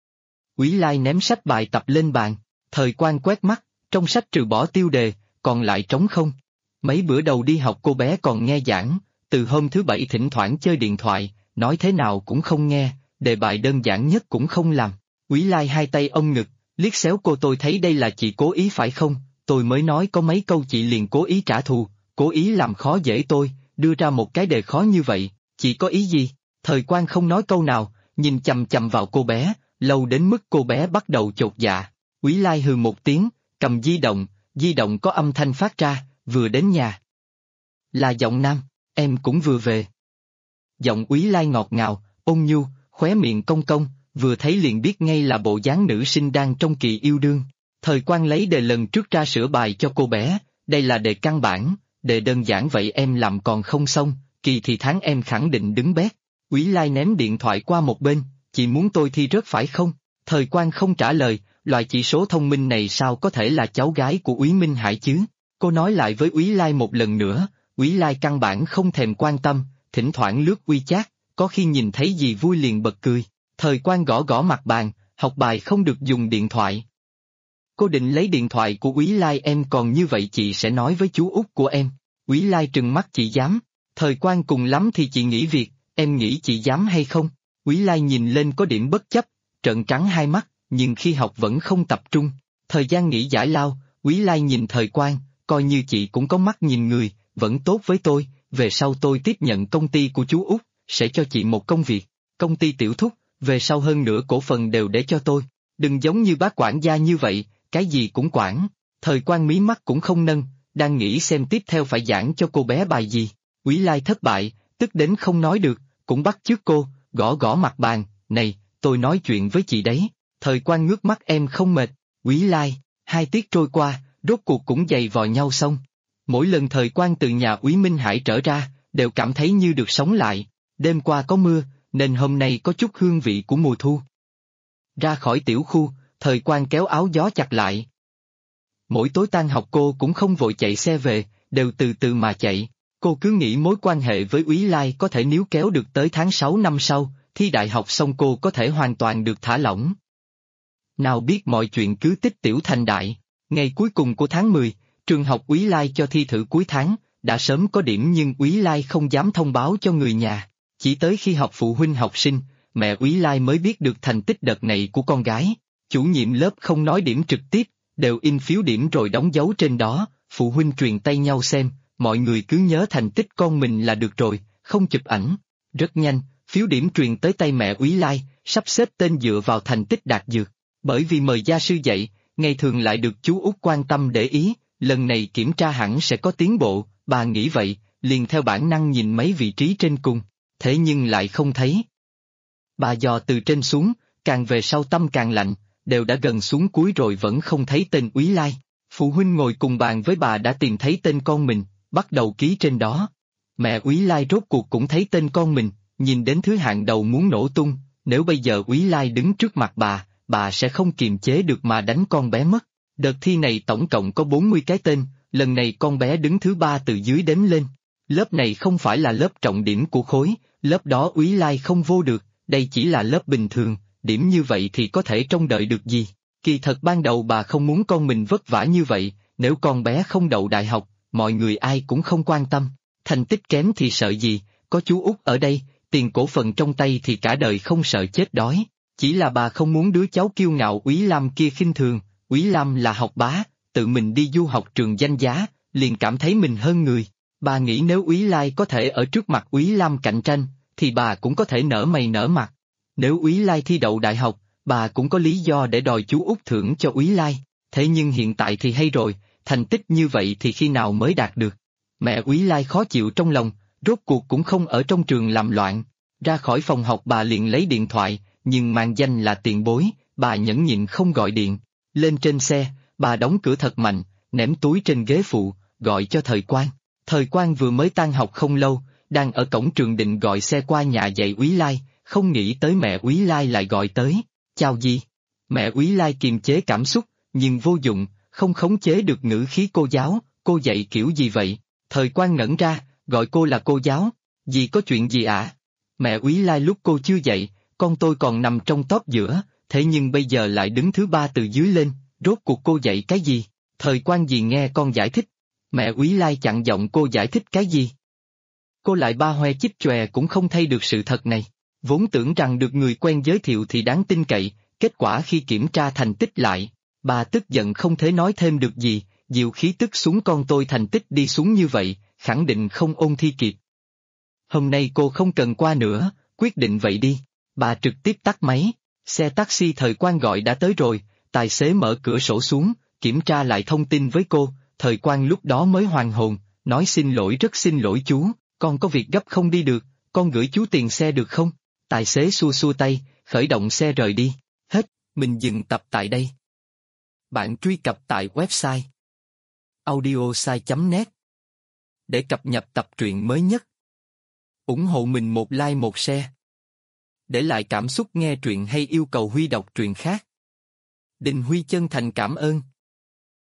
Úy Lai ném sách bài tập lên bàn, Thời Quan quét mắt, trong sách trừ bỏ tiêu đề, còn lại trống không. Mấy bữa đầu đi học cô bé còn nghe giảng, từ hôm thứ Bảy thỉnh thoảng chơi điện thoại, nói thế nào cũng không nghe, đề bài đơn giản nhất cũng không làm. Úy Lai hai tay ôm ngực, liếc xéo cô, tôi thấy đây là chị cố ý phải không? Tôi mới nói có mấy câu chị liền cố ý trả thù, cố ý làm khó dễ tôi, đưa ra một cái đề khó như vậy, chị có ý gì? Thời Quan không nói câu nào, nhìn chằm chằm vào cô bé, lâu đến mức cô bé bắt đầu chột dạ. Úy Lai hừ một tiếng, cầm di động có âm thanh phát ra, vừa đến nhà. Là giọng nam, em cũng vừa về. Giọng Úy Lai ngọt ngào, ôn nhu, khóe miệng cong cong, vừa thấy liền biết ngay là bộ dáng nữ sinh đang trong kỳ yêu đương. Thời Quan lấy đề lần trước ra sửa bài cho cô bé, đây là đề căn bản, đề đơn giản vậy em làm còn không xong, kỳ thì tháng em khẳng định đứng bét. Úy Lai ném điện thoại qua một bên, chị muốn tôi thi rớt phải không? Thời Quan không trả lời, loại chỉ số thông minh này sao có thể là cháu gái của Úy Minh Hải chứ? Cô nói lại với Úy Lai một lần nữa, Úy Lai căn bản không thèm quan tâm, thỉnh thoảng lướt WeChat, có khi nhìn thấy gì vui liền bật cười. Thời Quan gõ gõ mặt bàn, học bài không được dùng điện thoại. Cô định lấy điện thoại của Úy Lai, em còn như vậy chị sẽ nói với chú út của em. Úy Lai trừng mắt, chị dám? Thời Quan cùng lắm thì chị nghỉ việc, em nghĩ chị dám hay không? Úy Lai nhìn lên có điểm bất chấp, trợn trắng hai mắt, nhưng khi học vẫn không tập trung. Thời gian nghỉ giải lao, Quý Lai nhìn Thời Quang, coi như chị cũng có mắt nhìn người, vẫn tốt với tôi, về sau tôi tiếp nhận công ty của chú Út, sẽ cho chị một công việc. Công ty Tiểu Thúc, về sau hơn nửa cổ phần đều để cho tôi. Đừng giống như bác quản gia như vậy, cái gì cũng quản. Thời Quang mí mắt cũng không nâng, đang nghĩ xem tiếp theo phải giảng cho cô bé bài gì. Quý Lai thất bại, tức đến không nói được, cũng bắt chước cô, gõ gõ mặt bàn, này, tôi nói chuyện với chị đấy. Thời Quang ngước mắt em không mệt. Quý Lai, 2 tiết trôi qua, rốt cuộc cũng giày vò nhau xong. Mỗi lần Thời Quang từ nhà Úy Minh Hải trở ra, đều cảm thấy như được sống lại. Đêm qua có mưa, nên hôm nay có chút hương vị của mùa thu. Ra khỏi tiểu khu, Thời Quang kéo áo gió chặt lại. Mỗi tối tan học cô cũng không vội chạy xe về, đều từ từ mà chạy. Cô cứ nghĩ mối quan hệ với Úy Lai có thể níu kéo được tới tháng 6 năm sau, thi đại học xong cô có thể hoàn toàn được thả lỏng. Nào biết mọi chuyện cứ tích tiểu thành đại. Ngày cuối cùng của tháng 10, trường học Úy Lai cho thi thử cuối tháng, đã sớm có điểm nhưng Úy Lai không dám thông báo cho người nhà. Chỉ tới khi họp phụ huynh học sinh, mẹ Úy Lai mới biết được thành tích đợt này của con gái. Chủ nhiệm lớp không nói điểm trực tiếp, đều in phiếu điểm rồi đóng dấu trên đó, phụ huynh truyền tay nhau xem, mọi người cứ nhớ thành tích con mình là được rồi, không chụp ảnh. Rất nhanh, phiếu điểm truyền tới tay mẹ Úy Lai, sắp xếp tên dựa vào thành tích đạt dược. Bởi vì mời gia sư dạy, ngày thường lại được chú Út quan tâm để ý, lần này kiểm tra hẳn sẽ có tiến bộ, bà nghĩ vậy, liền theo bản năng nhìn mấy vị trí trên cùng, thế nhưng lại không thấy. Bà dò từ trên xuống, càng về sau tâm càng lạnh, đều đã gần xuống cuối rồi vẫn không thấy tên Úy Lai. Phụ huynh ngồi cùng bàn với bà đã tìm thấy tên con mình, bắt đầu ký trên đó. Mẹ Úy Lai rốt cuộc cũng thấy tên con mình, nhìn đến thứ hạng đầu muốn nổ tung, nếu bây giờ Úy Lai đứng trước mặt bà sẽ không kiềm chế được mà đánh con bé mất. Đợt thi này tổng cộng có 40 cái tên, lần này con bé đứng thứ 3 từ dưới đếm lên. Lớp này không phải là lớp trọng điểm của khối, lớp đó Úy Lai không vô được, đây chỉ là lớp bình thường, điểm như vậy thì có thể trông đợi được gì. Kỳ thật ban đầu bà không muốn con mình vất vả như vậy, nếu con bé không đậu đại học, mọi người ai cũng không quan tâm. Thành tích kém thì sợ gì, có chú Út ở đây, tiền cổ phần trong tay thì cả đời không sợ chết đói. Chỉ là bà không muốn đứa cháu kiêu ngạo Úy Lam kia khinh thường, Úy Lam là học bá, tự mình đi du học trường danh giá, liền cảm thấy mình hơn người. Bà nghĩ nếu Úy Lai có thể ở trước mặt Úy Lam cạnh tranh, thì bà cũng có thể nở mày nở mặt. Nếu Úy Lai thi đậu đại học, bà cũng có lý do để đòi chú Út thưởng cho Úy Lai. Thế nhưng hiện tại thì hay rồi, thành tích như vậy thì khi nào mới đạt được. Mẹ Úy Lai khó chịu trong lòng, rốt cuộc cũng không ở trong trường làm loạn. Ra khỏi phòng học bà liền lấy điện thoại, nhưng mang danh là tiền bối, bà nhẫn nhịn không gọi điện. Lên trên xe, bà đóng cửa thật mạnh, ném túi trên ghế phụ, gọi cho Thời Quang. Thời Quang vừa mới tan học không lâu, đang ở cổng trường định gọi xe qua nhà dạy Úy Lai, không nghĩ tới mẹ Úy Lai lại gọi tới. Chào gì? Mẹ Úy Lai kiềm chế cảm xúc, nhưng vô dụng, không khống chế được ngữ khí cô giáo, cô dạy kiểu gì vậy? Thời Quang ngẩn ra, gọi cô là cô giáo, dì có chuyện gì ạ? Mẹ Úy Lai lúc cô chưa dậy, con tôi còn nằm trong top giữa, thế nhưng bây giờ lại đứng thứ 3 từ dưới lên, rốt cuộc cô dạy cái gì? Thời Quang dì nghe con giải thích. Mẹ Úy Lai chặn giọng cô giải thích cái gì? Cô lại ba hoe chích chòe cũng không thay được sự thật này. Vốn tưởng rằng được người quen giới thiệu thì đáng tin cậy, kết quả khi kiểm tra thành tích lại, bà tức giận không thể nói thêm được gì, dịu khí tức xuống con tôi thành tích đi xuống như vậy, khẳng định không ôn thi kịp. Hôm nay cô không cần qua nữa, quyết định vậy đi. Bà trực tiếp tắt máy, xe taxi Thời Quang gọi đã tới rồi, tài xế mở cửa sổ xuống, kiểm tra lại thông tin với cô, Thời Quang lúc đó mới hoàn hồn, nói xin lỗi rất xin lỗi chú, con có việc gấp không đi được, con gửi chú tiền xe được không? Tài xế xua xua tay, khởi động xe rời đi. Hết, mình dừng tập tại đây. Bạn truy cập tại website audiosai.net để cập nhật tập truyện mới nhất. Ủng hộ mình một like một share. Để lại cảm xúc nghe truyện hay yêu cầu Huy đọc truyện khác. Đình Huy chân thành cảm ơn.